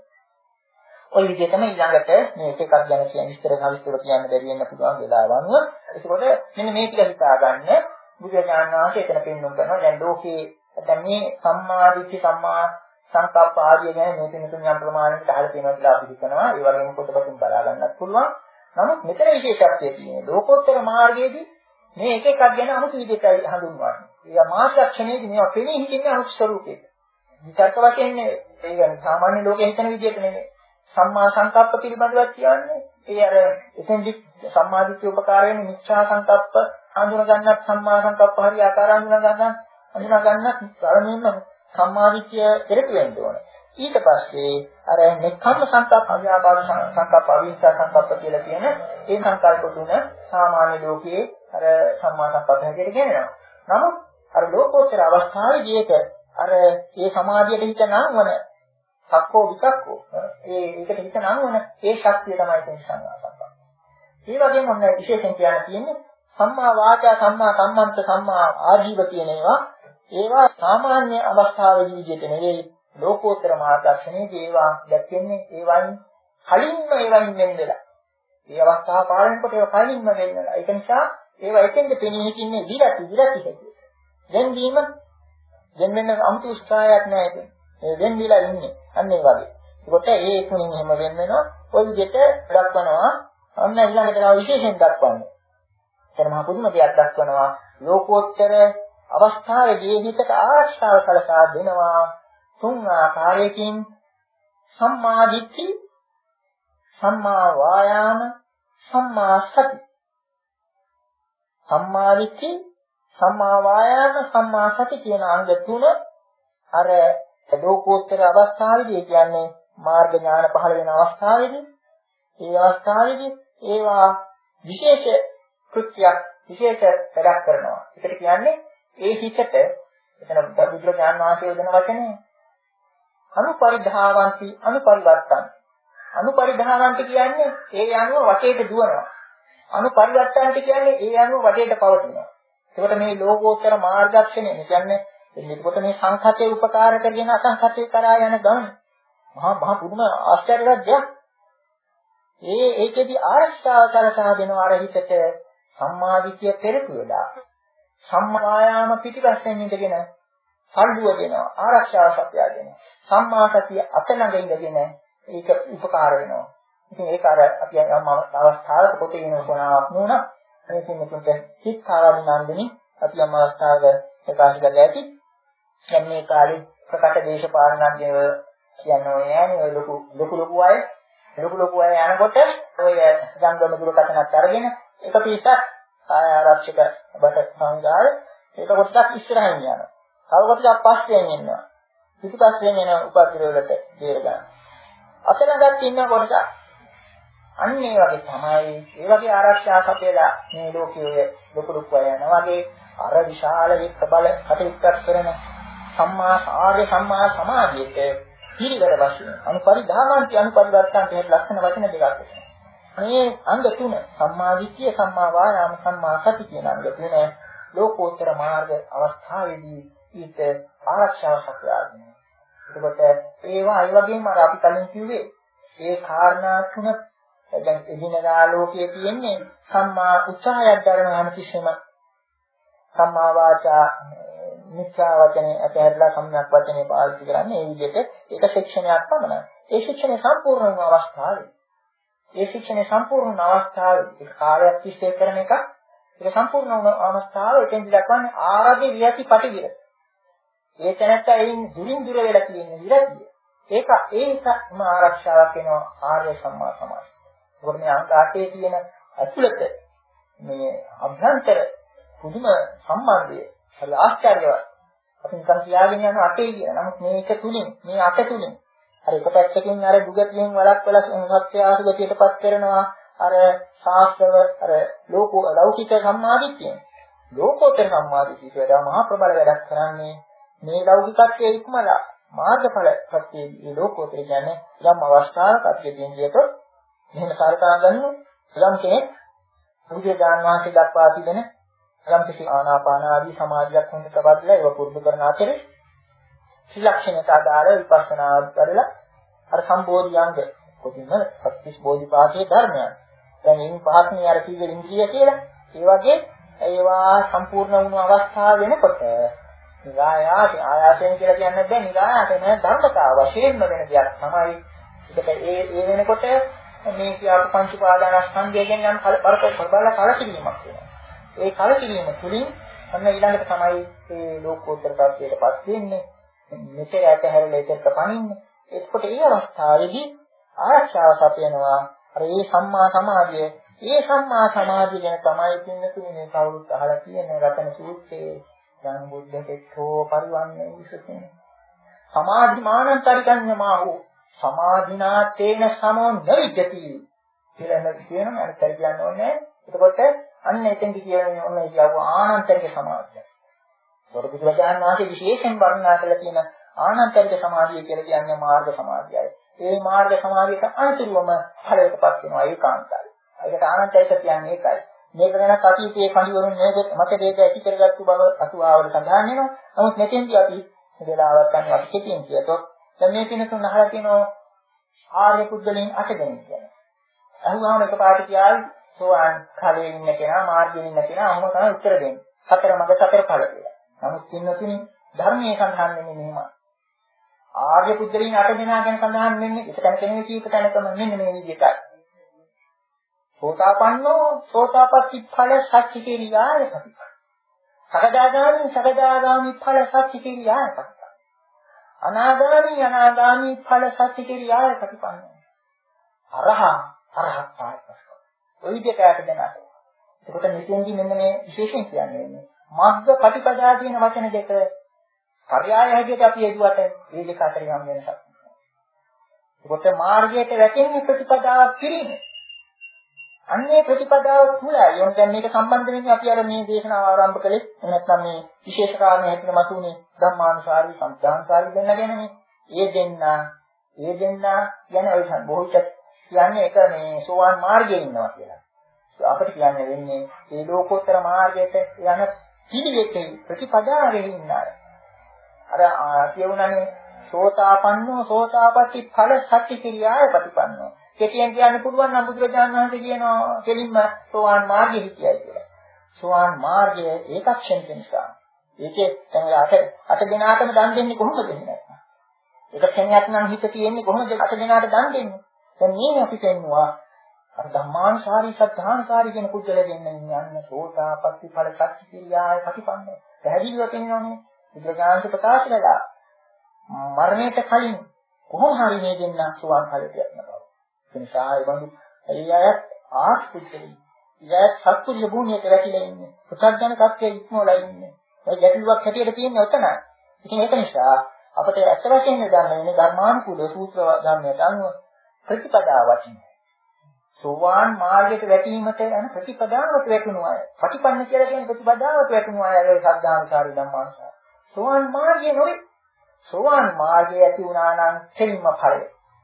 B: ඔය විදිහටම ඊළඟට මේ එක එකක් ගැන කියන විස්තර සවිස්තර කියන්න බැරි වෙන්න පුළුවන් වෙලාවන්ව. ඒකෝට මෙන්න මේ ටික හිතා ගන්න බුදුරජාණන් වහන්සේ එතන පෙන්වන්න කරනවා දැන් ලෝකේ දැන් මේ සම්මාදිට්ඨි සම්මා සංකප්ප ආදී ගැන මේ පිළිතුරු යම් ප්‍රමාණයකට අහලා තියෙනවා කියලා අපි හිතනවා ඒ වගේම පොතපතින් බලා ගන්නත් පුළුවන් නමුත් මෙතන විශේෂත්වය තියෙන්නේ ලෝකෝත්තර මාර්ගයේදී මේ එක එකක් ගැන අමුතු විදිහටයි හඳුන්වන්නේ. ඒ මාර්ගක්ෂණයේදී මේවා පෙනී හිටින්නේ අමුතු ස්වරූපයක. විතර්ක වශයෙන් නෙවෙයි. ඒ කියන්නේ සාමාන්‍ය ලෝකයේ හිතන විදිහට නෙවෙයි. සම්මා සංකප්ප පිළිබඳව කියන්නේ ඒ අර එතෙන්දි සම්මාදිට්ඨිය උපකාර වෙන මිච්ඡා සංකප්ප හඳුනා ගන්නත් සම්මා සංකප්ප හරි ආකාර හඳුනා ගන්නත් හඳුනා ගන්නත් ධර්මයෙන්ම සම්මාදිට්ඨිය කෙරෙට වෙන්න ඕන. ඊට පස්සේ අර මෙකම්ම සංකප්ප අව්‍යාපාද සංකප්ප අවිහිංසා සංකප්ප කියලා කියන ඒ සංකල්ප තුන සාමාන්‍ය ලෝකයේ අර සම්මා සංකප්ප හැටියට ගෙනෙනවා. නමුත් අර ලෝකෝත්තර අවස්ථාවේදී ඒක අර ඒ සමාධියට හිත නංවන සක්කෝ විසක්කෝ ඒ ඒකට හිත නංවන ඒ ශක්තිය තමයි තියෙන සංඥා සංකප්ප. ඒ වගේම මොන විශේෂයෙන් කියන්න තියෙන්නේ සම්මා වාචා සම්මා කම්මන්ත සම්මා ආජීව කියන ඒවා ඒවා සාමාන්‍ය අවස්ථාවේදී විදිහට නෙවෙයි ලෝකෝත්තර මාර්ගක්ෂණයේදී ඒවා දැක්වෙන්නේ ඒවයින් කලින්ම ඒවයින් වෙන්නලා. මේ අවස්ථාව පාලනය කොට ඒවා කලින්ම වෙන්නලා. ඒක නිසා ඒවා එකෙන්ද පෙනී හිටින්නේ විරති විරති හැටියට. දැන් වීම දැන් වෙන අමුතු උත්සාහයක් නැහැ. ඒ වෙන් විලා ඉන්නේ. අන්න ඒ වගේ. ඒකට ඒ තුنين එහෙම වෙන් වෙනවා. ওই විදිහට දක්වනවා. අන්න ඊළඟට තව විශේෂයෙන් දක්වන්නේ. එතන මහ පුදුම දෙයක් දක්වනවා. ලෝකෝත්තර අවස්ථාවේදී හිතට ආශාව කලසා දෙනවා. තුන් ආකාරයකින් සම්මා දිට්ඨි, සම්මා වායාම, සම්මා සති. සම්මා දිට්ඨි, සම්මා වායාම, සම්මා සති කියන අංග තුන අර ලෝකෝත්තර අවස්ථාවේදී කියන්නේ මාර්ග ඥාන පහළ වෙන අවස්ථාවේදී ඒ අවස්ථාවේදී ඒවා විශේෂ කෘත්‍යයක් විශේෂ වැඩක් කරනවා. ඒකට කියන්නේ ඒ හිතට එතන බුදුරජාණන් වහන්සේ යොදන වචනේ අනුපරිධාවಂತಿ අනුපරිවර්තන අනුපරිධානන්ත කියන්නේ ඒ අනුව වටේට දුවනවා. අනුපරිවර්තන්ත කියන්නේ ඒ අනුව වටේට පවතිනවා. ඒකට මේ ලෝකෝත්තර මාර්ගක්ෂණය කියන්නේ එතකොට මේ සංඛතේ උපකාර කරගෙන අසංඛතේ කරා යන ගමන. මහා මහා පුදුම ආශ්චර්යවත් දෙයක්. ඒ ඒකෙදි ආරක්ෂාව කරසා දෙනවා අර හිතට සම්මාදිටිය පෙරට වෙලා. සම්මායාම පිටිපස්සෙන් ඉඳගෙන සල්ලුව දෙනවා ආරක්ෂාව සපයා දෙනවා. සම්මා සතිය අත ළඟ ඉඳගෙන ඒක උපකාර වෙනවා. ඉතින් ඒක අර අපි යම් අවස්ථාවක පොතේ ඉන්න කොනාවක් නුණා. මේකෙන් මුකුත් හිත් කාරණාන්දෙනි අපි යම් අවස්ථාවක ප්‍රකාශ කරලා ඇති. දැන් මේ කාලේ ප්‍රකට දේශපාලනඥයව කියන්නේ නෑනේ ඔය ලොකු ලොකු ලොකු අය ලොකු ලොකු අය යනකොට ඔය ජංගම දුරකථනත් අරගෙන එක පිටක් ආය ආරක්ෂක බට සංගාය ඒක කොටසක් ඉස්සරහින් යනවා. තව කොටසක් පස්සෙන් එනවා. පිටුපස්සෙන් එන උපද්‍රවලට බේර ගන්න. අතලඟත් ඉන්න කොටස අන්න ඒ වගේ තමයි ඒ වගේ ආරක්ෂා සපයලා මේ ලෝකයේ ලොකු ලොකු අය යනවා වගේ අර විශාල විත් බල කටයුත්තක් කරන සම්මා ආර්ය සම්මා සමාධියට පිළිවෙල වශයෙන් අනුපරිධානන්ති අනුපරිවර්තන්ති කියන ලක්ෂණ වචන දෙකක් තියෙනවා. මේ අංග තුන සම්මා දිට්ඨිය සම්මා වායාම සම්මා සති කියන අංග තුන ලෝකෝත්තර මාර්ග අවස්ථාවේදී ඊට ආරක්ෂාව සපයාගෙන. එතකොට ඒවා අය වගේම අර අපි කලින් කිව්වේ ඒ කාරණා තුන දැන් එදිනදා ලෝකයේ තියෙන්නේ සම්මා උත්සාහයක් දරන හැම කිසිම සම්මා වාචා මිත්‍යා වචනේ අතහැරලා සම්‍යක් වචනේ පාවිච්චි කරන්නේ ඒ විදිහට ඒක ශික්ෂණයක් පමණයි. ඒ ශික්ෂණය සම්පූර්ණ වන අවස්ථාවේ ඒ ශික්ෂණය සම්පූර්ණ අවස්ථාවේ ඒක කාර්යයක් තිස්සේ කරන එක ඒක සම්පූර්ණ වන අවස්ථාවේ එතෙන්දි දක්වන්නේ ආරාධ්‍ය වියති පටිවිර. ඒ තැනත්තා එයින් දුරින් දුර වෙලා තියෙන විරතිය. ඒක ඒකම ආරක්ෂාවක් වෙනවා ආර්ය සම්මා සමාධිය. මොකද මේ අංග අටේ තියෙන ඇතුළත මේ අභ්‍යන්තර පුදුම සම්බන්ධය හරි ආශ්චර්යවත්. අපි නිකන් කියාගෙන යන අටේ කියන. නමුත් මේක තුලින් මේ අට තුලින් අර එක පැත්තකින් අර දුගතියෙන් වළක්වලා සත්‍ය ආසුගතියටපත් කරනවා අර ශාස්ත්‍රව අර ලෝක ලෞකික සම්මාදිට්ඨිය. ලෝකෝත්තර සම්මාදිට්ඨිය වඩා මහා ප්‍රබල වැඩක් කරන්නේ මේ ලෞකිකත්වයේ ඉක්මලා මාර්ගඵල සත්‍යයේ මේ ලෝකෝත්තර කියන්නේ යම් අවස්ථාවක අපි දෙන්නියට මෙහෙම සාකච්ඡා කරනවා යම් කෙනෙක් බුදුදාන වාක්‍ය දක්වා තිබෙන යම් කිසි ආනාපාන ආදී සමාධියක් හොඳට වඩලා ඒක පුරුදු කරන අතරේ ත්‍රිලක්ෂණයට අදාළ විපස්සනා කරලා අර සම්බෝධියංග කොටින්ම සත්‍විස් බෝධිපාඨයේ ධර්මයන්. දැන් මේ පහක්නේ අර කීවේ ඉන්ද්‍රිය කියලා. ඒ වගේ ඒවා සම්පූර්ණ වුණු අවස්ථාව වෙනකොට නිරායාස ආයාසයෙන් කියලා කියන්නේ දැන් නිරායාස නෑ ධර්මතාව වශයෙන්ම වෙන දෙයක් තමයි. ඒකට ඒ ඒ වෙනකොට මේ කියපු පංච උපාදානස්කන්ධය ගැන යම් බලලා කලකිරීමක් වෙනවා. ඒ කලකිරීම තුළින් අන්න ඊළඟට තමයි මේ ලෝකෝත්තර tattweටපත් වෙන්නේ. මෙතේ ඇතහැරලා ඒකට පණින්නේ. එතකොට ඒ අවස්ථාවේදී ආරක්ෂාව සපයනවා. අර මේ සම්මා සමාධිය, මේ සම්මා සමාධිය ගැන තමයි පින්නතුනේ කවුරුත් අහලා තියෙන රතන සූත්‍රයේ යම් බුද්ධකෙච්ඡෝ පරිවන්නේ විසුතින්. සමාධිමානන්තරිකඤ්ඤමාහු සමාධිනා තේන සමෝ නවිජ්ජති කියලා නේද කියනවා. අර කර කියන්නේ ඕනේ. එතකොට අන්න එතෙන්දි කියන්නේ ඕනේ කියව ආනන්තරික සමාධිය. බුදුරජාණන් වහන්සේ විශේෂයෙන් වර්ණනා කළ තියෙන ආනන්තරික සමාධිය කියලා කියන්නේ මාර්ග සමාධියයි. ඒ මාර්ග සමාධියට අනුතුරුවම ඵලයටපත් වෙනවා ඒකාන්තයි. ඒකට ආනන්තරික කියන්නේ ඒකයි. මේක ගැන කටයුත්තේ කඳුවරුන් නේද මත දෙක ඇති කරගත්තු බව අතුවාවල සඳහන් වෙනවා. නමුත් මෙතෙන්දී අපි වෙලාවක් ගන්න අපි කෙටියෙන් කියතොත් දැන් මේ පිනතුන් අහලා තියෙනවා ආර්ය පුද්ගලයන් අට දෙනෙක් ගැන. අහුවාම එකපාරට කියාවි සෝවාන් ඛලයේ ඉන්න කෙනා මාර්ගයේ ඉන්න කෙනා අහම තමයි උත්තර දෙන්නේ. සතර මඟ සතර ඵල කියලා. නමුත් පින්නතුනි ධර්මයේ සඳහන් වෙන්නේ මෙහෙමයි. ආර්ය පුද්ගලයන් අට දෙනා ගැන සඳහන් වෙන්නේ එක තැනක නෙවෙයි කීප තැනකම මෙන්න මේ විදිහටයි. සෝතාපන්නෝ සෝතාපට්ටි ඵල සච්චි කිරියාය ප්‍රතිපද. සකදාගාමි සකදාගාමි ඵල සච්චි කිරියාය ප්‍රතිපද. අනාගාමි අනාගාමි ඵල සච්චි කිරියාය ප්‍රතිපන්න. අරහං අරහත්තාය ප්‍රතිපද. ඔය විදිහට දෙන්නට. ඒකට මෙතෙන්දි මෙන්න මේ විශේෂයෙන් කියන්නේ මග්ග ප්‍රතිපදා කියන වචන දෙක පරයාය හැටියට අපි යදුවට මේ දෙක අතර යම් වෙනසක්. ඒකට මාර්ගයට වැටෙන්නේ ප්‍රතිපදාවක් කිරීම. අන්නේ ප්‍රතිපදාව තුල යොන් දැන් මේක සම්බන්ධ වෙන්නේ අපි අර මේ දේශනාව ආරම්භ කළේ නැත්නම් මේ විශේෂ කාරණේ හැටියට මතුනේ ධම්මානුසාරී සම්ප්‍රදානසාරී දෙන්න ගැනනේ. ඒ දෙන්න ඒ දෙන්න ගැන ඔය බොහෝ කියන්නේ ඒක මේ සෝවාන් මාර්ගයේ ඉන්නවා කියලා. අපිට කියන්නේ වෙන්නේ මේ ලෝකෝත්තර මාර්ගයට යන පිළිවෙතේ ප්‍රතිපදාවේ ඉන්න අය. අර කියවුණානේ සෝතාපන්නෝ සෝතාපට්ටි ඵල සත්‍ය ක්‍රියාය ප්‍රතිපන්නෝ. කෙටියෙන් කියන්න පුළුවන් නම් බුදුරජාණන් වහන්සේ කියනවා කෙලින්ම සෝවාන් මාර්ගය හිතියයි කියලා. සෝවාන් මාර්ගය ඒකක්ෂණික නිසා. ඒකේ දැන් අට අට දිනාටම දන් දෙන්නේ කොහොමද දෙන්නේ? ඒක කෙනෙක් නම් හිත තියෙන්නේ කොහොමද අට දිනාට දන් දෙන්නේ? දැන් මේ අපි කියනවා අර ධම්මානුසාරී සත්‍යානුසාරී කියන කුජල දෙන්නේ යන්න සෝතාපට්ටි ඵල සත්‍ය ක්‍රියාය ප්‍රතිපන්නෝ. පැහැදිලිව කියනෝනේ බුදුරජාණන් ප්‍රකාශ කළා මරණයට කලින් කොහොම හරි මේ දෙන්න සෝවාන් ඵලයට යනවා. ඒ නිසා ඒ බඳු ඒ අයත් ආස්තිකයි. ඊයත් සත්පුරුෂ භූමියට වැටිලා ඉන්නේ. පුතග්ජන කප්පේ ඉක්මවලා ඉන්නේ. ඒ ගැටලුවක් හැටියට තියෙන්නේ ඔතන. ඉතින් ඒක නිසා අපිට ඇත්ත වශයෙන්ම ගන්න වෙන්නේ ධර්මානුකූල සූත්‍ර ධර්මයට අනුව ප්‍රතිපදාව වශයෙන්. සෝවාන් මාර්ගයට වැටීමට යන ප්‍රතිපදාවට වැටුණු අය. පටිපන්න කියලා කියන ප්‍රතිපදාවට වැටුණු අය ඒ සද්ධානුසාරී ධම්මානුසාර. සෝවාන් මාර්ගය නොවේ. සෝවාන් මාර්ගය ඇති වුණා නම් කෙලින්ම ඵලය.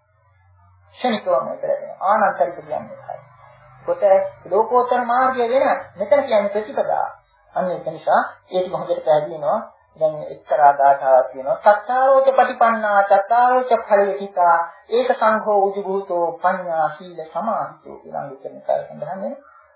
B: ශනිකවම කරගෙන ආනන්තරික කියන්නේ ඒකයි. කොට ලෝකෝත්තර මාර්ගය වෙන මෙතන කියන්නේ ප්‍රතිපදා. අන්න ඒක නිසා ඒක හොඳට පැහැදිලිනවා. දැන් එක්තරා ගාථාවක් තියෙනවා. සත්තාරෝච පටිපන්නා චත්තාරෝච ඵලයතිකා ඒක සංඝෝ උජුභූතෝ පඤ්ඤා සීල සමාහිතෝ කියලා අංගිකෙන් සඳහන් වෙනවා.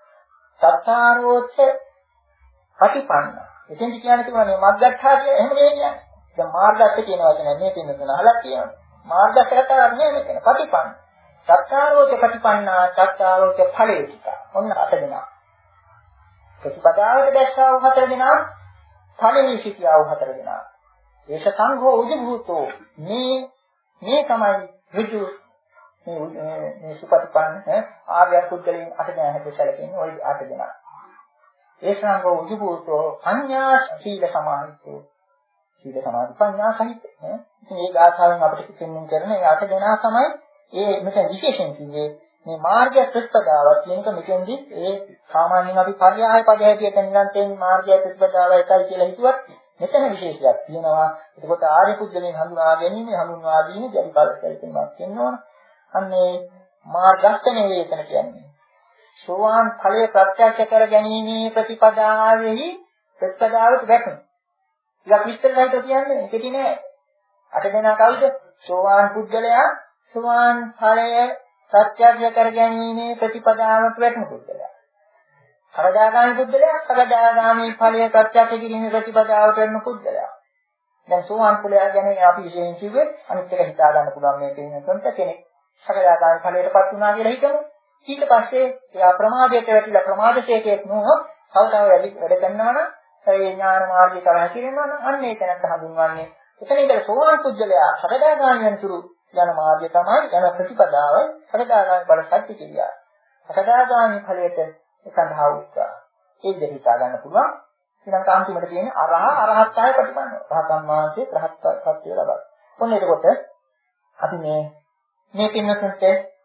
B: සත්තාරෝච පටිපන්නා. එතෙන්දි කියන්නේ තියෙන්නේ මග්ගට්ඨා කියලා එහෙම නෙවෙයි. දැන් මාර්ගස්ත කියන වචනේ මේ පින්නතන අහලා තියෙනවා. මාර්ගස්ත කරලා නෙවෙයි මෙතන පටිපන්න. සත්තාරෝච පටිපන්නා චත්තාරෝච ඵලයතිකා. ඔන්න අට දෙනා. ප්‍රතිපදාවට දැක්වා වූ හතර දෙනා ඵලෙහි සිටියා වූ හතර දෙනා. ඒක සංඝෝ උජුභූතෝ මේ මේ තමයි ඍජු මේ මේ සුපටිපන්න ආර්ය කුද්දලින් අට දෙනා හැටියට සැලකෙන්නේ ওই අට දෙනා. ඒ සංඝෝ උජුභූතෝ පඤ්ඤා සීල සමාහිතෝ සීල සමාධි පඤ්ඤා සහිත. ඉතින් මේ ගාථාවෙන් අපිට කියන්න කරන මේ අට දෙනා තමයි ඒ මෙතන විශේෂයෙන් කිව්වේ මේ මාර්ගය ප්‍රතිපදාවක් කියන එක මෙතෙන්දි ඒ සාමාන්‍යයෙන් අපි පරියාය පද හැටියට නිරන්තරයෙන් මාර්ගය ප්‍රතිපදාවයි කියලා හිතුවත් මෙතන විශේෂයක් තියෙනවා. එතකොට ආර්ය පුද්ගලයන් හඳුනා ගැනීම හඳුන්වා දීම ජනිකාලකල්පයක් කියනවා. අන්නේ මාර්ගස්ත නෙවෙයි එතන කියන්නේ. සෝවාන් ඵලයේ ප්‍රත්‍යක්ෂ කර ගැනීමේ ප්‍රතිපදාවෙහි ප්‍රතිපදාවට වැටෙනවා. ඉතින් විස්තරයිද කියන්නේ කෙටි නෑ. අට දෙනා කවුද? සෝවාන් පුද්ගලයා සෝවාන් ඵලය ප්‍රත්‍යක්ෂ කර ගැනීමේ ප්‍රතිපදාවට වැටෙන පුද්ගලයා. සකදාගාමී පුද්ගලයා සකදාගාමී ඵලය ප්‍රත්‍යක්ෂ කිරීමේ ප්‍රතිපදාවට වැටෙන පුද්ගලයා. දැන් සෝවාන් ඵලයා ගැන අපි විශේෂයෙන් කිව්වේ අනිත් එක හිතා ගන්න පුළුවන් මේ කියන කෙනෙක් සකදාගාමී ඵලයටපත් වුණා කියලා හිතමු. ඊට පස්සේ එයා ප්‍රමාදයට වැටිලා ප්‍රමාදශේකයක් නොවොත් තව තව වැඩ කරනවා නම් ඒ ඥාන මාර්ගය කරා කිරීමන අන්න ඒක නැත්නම් හඳුන්වන්නේ. එතන ඉඳලා සෝවාන් පුද්ගලයා සකදාගාමී වෙනතුරු යන මාර්ගය තමයි යන ප්‍රතිපදාව සකදාගාමී බල සත්‍ය කිරියා. සකදාගාමී ඵලයට සඳහා උත්සාහ. ඒක දෙක හිතා ගන්න පුළුවන්. ඊළඟට අන්තිමට තියෙන්නේ අරහ අරහත්ය ප්‍රතිපන්න. රහතන් වහන්සේ රහත්ත්වය ලබා. ඔන්න එතකොට අපි මේ මේ පින්නසුන්ට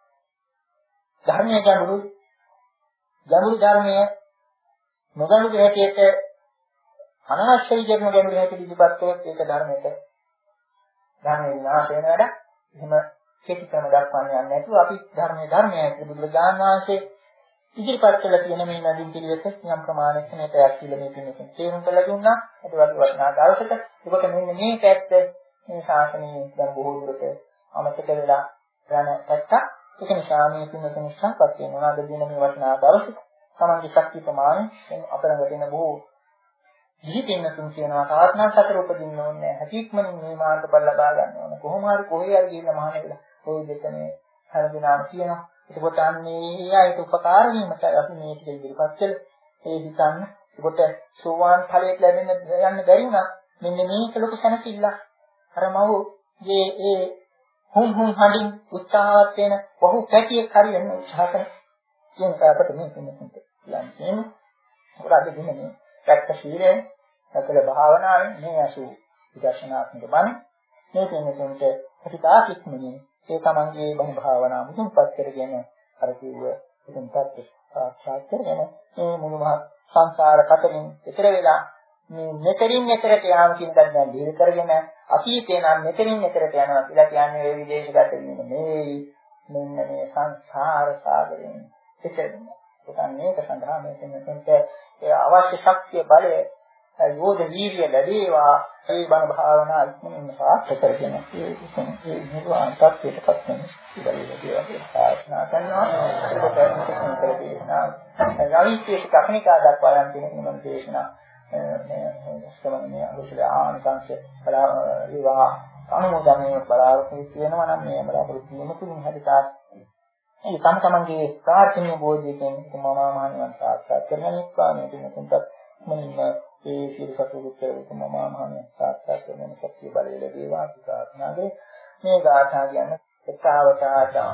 B: ධර්මයේ ගැඹුරු ගැඹුරු ධර්මයේ නොගැඹුරු හැටියට අනවශ්‍ය විදිහට ගැඹුරු හැටියට ඉදිරිපත් කළොත් ඒක ධර්මයට ධර්මයේ විනාශ වෙන වැඩ. එහෙම කෙටි ක්‍රම දක්වන්න යන්නේ නැතුව අපි ධර්මයේ ධර්මයයි කියලා බුදුරජාණන් වහන්සේ ඉදිරිපත් කළ තියෙන මේ නදින් පිළිවෙත යම් ප්‍රමාණයක මේකයක් කියලා මේ කෙනෙක් තේරුම් කළ දුන්නා. ඒක වගේ වටිනා දවසක. ඒකට මෙන්න මේ පැත්ත මේ ශාසනයේ දැන් බොහෝ දුරට අමතක වෙලා යන පැත්ත. ඒක නිසා මේ පින්නක නිසාපත් වෙනවා. අද දින මේ වටිනා දවසක තමන්ගේ ශක්ති ප්‍රමාණය අපරඟ තියෙන බොහෝ ජීවිතින් තුන් කියනවා තාත්නා සතර උපදින්න ඕනේ. හැකියක්මනින් මේ මාර්ගඵල ලබා ගන්න ඕනේ. කොහොම හරි කොහේ හරි ගිහිල්ලා මහානෙලා ওই දෙතනේ හැරදිනාම කියනවා. ඒකට අන්නේ ආයත උපකාර වීමට අපි මේ ටික ඉදිරිපත් කළේ. ඒ හිතන්න. ඒකට සෝවාන් ඵලයට ලැබෙන්න යන්න බැරි වුණා. මෙන්න මේක ලොකු සැනසෙල්ල. අර මවගේ ඒ හුම් හුම් හඬින් උත්සාහවත් වෙන බහු පැටියෙක් හරි වෙන්න උත්සාහ කරන කියන කාපට මේ කෙනෙකුට කියන්නේ. මොකද දෙන්නේ පැත්ත ශීලයෙන් සකල භාවනාවෙන් මේ අසු විදර්ශනාත්මක බණ මේ කෙනෙකුට ප්‍රතිතාකිස්මනේ ඒ තමන්ගේ බහු භාවනා මුදුන්පත් කරගෙන අර කිව්ව මුදුන්පත් සාක්ෂාත් කරගෙන මේ මුළු මහත් සංසාර කතරින් ඈතර වෙලා මේ මෙතරින් ඈතරට යාම කියන දේ දැන් දීර්ඝ කරගෙන අතීතේ නම් මෙතරින් ඈතරට යනවා කියලා කියන්නේ ඒ විදේශගත වීම නෙවෙයි මෙන්න මේ සංසාර සාගරයෙන් පිටෙන්න. ඒකන් මේක සඳහා මේ කෙනෙකුට ඒ අවශ්‍ය ශක්තිය බලය යෝධ වීර්ය ලැබේවා. ඒ බණ භාවනා ඉක්මනින්ම සාර්ථක කරගෙන ඒ නිර්වාණ තත්ත්වයටපත් වෙන ඉඩලේදී ප්‍රාර්ථනා කරනවා. ඒකට කරදේශනා රවිචේ තක්නිකා දක්වා යන කෙනෙක් මම දේශනා මේ සමන්නේ අනුශල ආනිසංශ ඒවා අනුමෝදන්ව බලාපොරොත්තු වෙනවා නම් මේ බලාපොරොත්තු වීම තුලින් හැදිකාත් ඒ තම තමන්ගේ ප්‍රාර්ථනීය බෝධියකින් මමා මහණිවන් සාක්ෂාත් කරගන්න ඉක්වානේ තුනකට මොනින්ම ඒ සියලු සතුටු කෙරෙහි මමා මහණිවන් සාක්ෂාත් කරගන්න ශක්තිය බලය ලැබේවා ප්‍රාර්ථනා කරේ. මේ ගාථා කියන්නේ සත්‍යවතාදා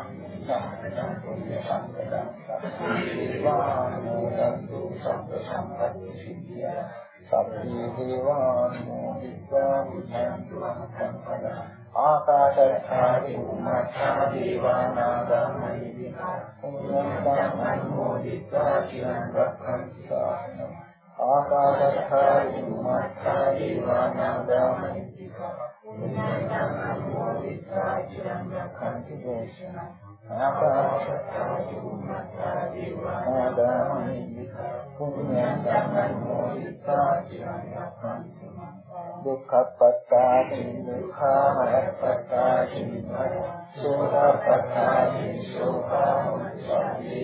B: සබ්බේ දේවානෝ විද්‍යාවිද්‍යාන්තු අංකප්පදා ආකාශත්ථාදී උම්මත්ථා දේවානාගා මහිද්దికා පුඤ්ඤං මොදිත්වා චිරං රක්ඛන්තු ශාසනං ආකාශත්ථාදී උම්මත්ථා දේවානාගා මහිද්దికා පුඤ්ඤං මොදිත්වා චිරං රක්ඛන්තු දේශනං ආකාශත්ථාදී උම්මත්ථා දේවානාගා මහිද්దికා පුඤ්ඤං මොදිත්වා චිරං රක්ඛන්තු දුක්ඛපත්තාති දුක්ඛාමරපත්තාති සෝඛපත්තාති සෝඛාමුච්ඡති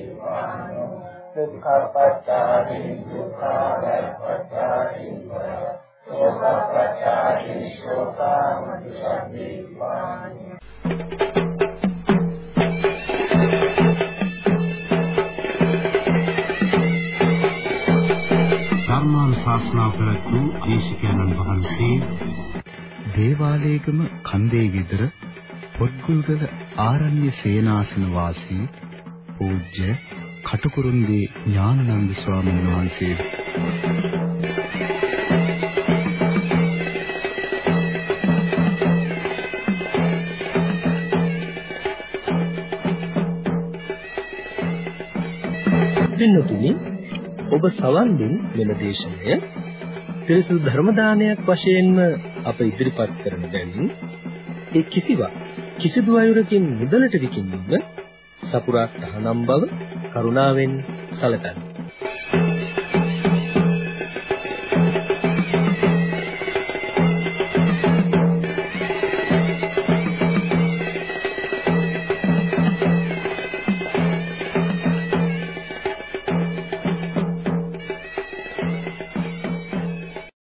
B: දුක්ඛපත්තාති දුක්ඛාමරපත්තාති සෝඛපත්තාති සෝඛාමුච්ඡති
A: ශාස්ත්‍රා කරතු දේශකයන්න් වහන්සේ දේවාලේගම කන්දේ විතර පොත්ගුල්ගල ආරණ්‍ය සේනාසන වාසී පූජ්‍ය කටුකුරුන්දී ඥානানন্দ ස්වාමීන් වහන්සේ
C: දිනුතුනි ඔබ සවන් දුන් මෙම දේශනය පිරිසුදු ධර්ම දානයක් වශයෙන්ම අප ඉදිරිපත් කරන බැවින් ඒ කිසිවක් කිසිදු අයුරකින් මුදලට විකිණීම සපුරා තහනම් බව කරුණාවෙන් සැලකන්න.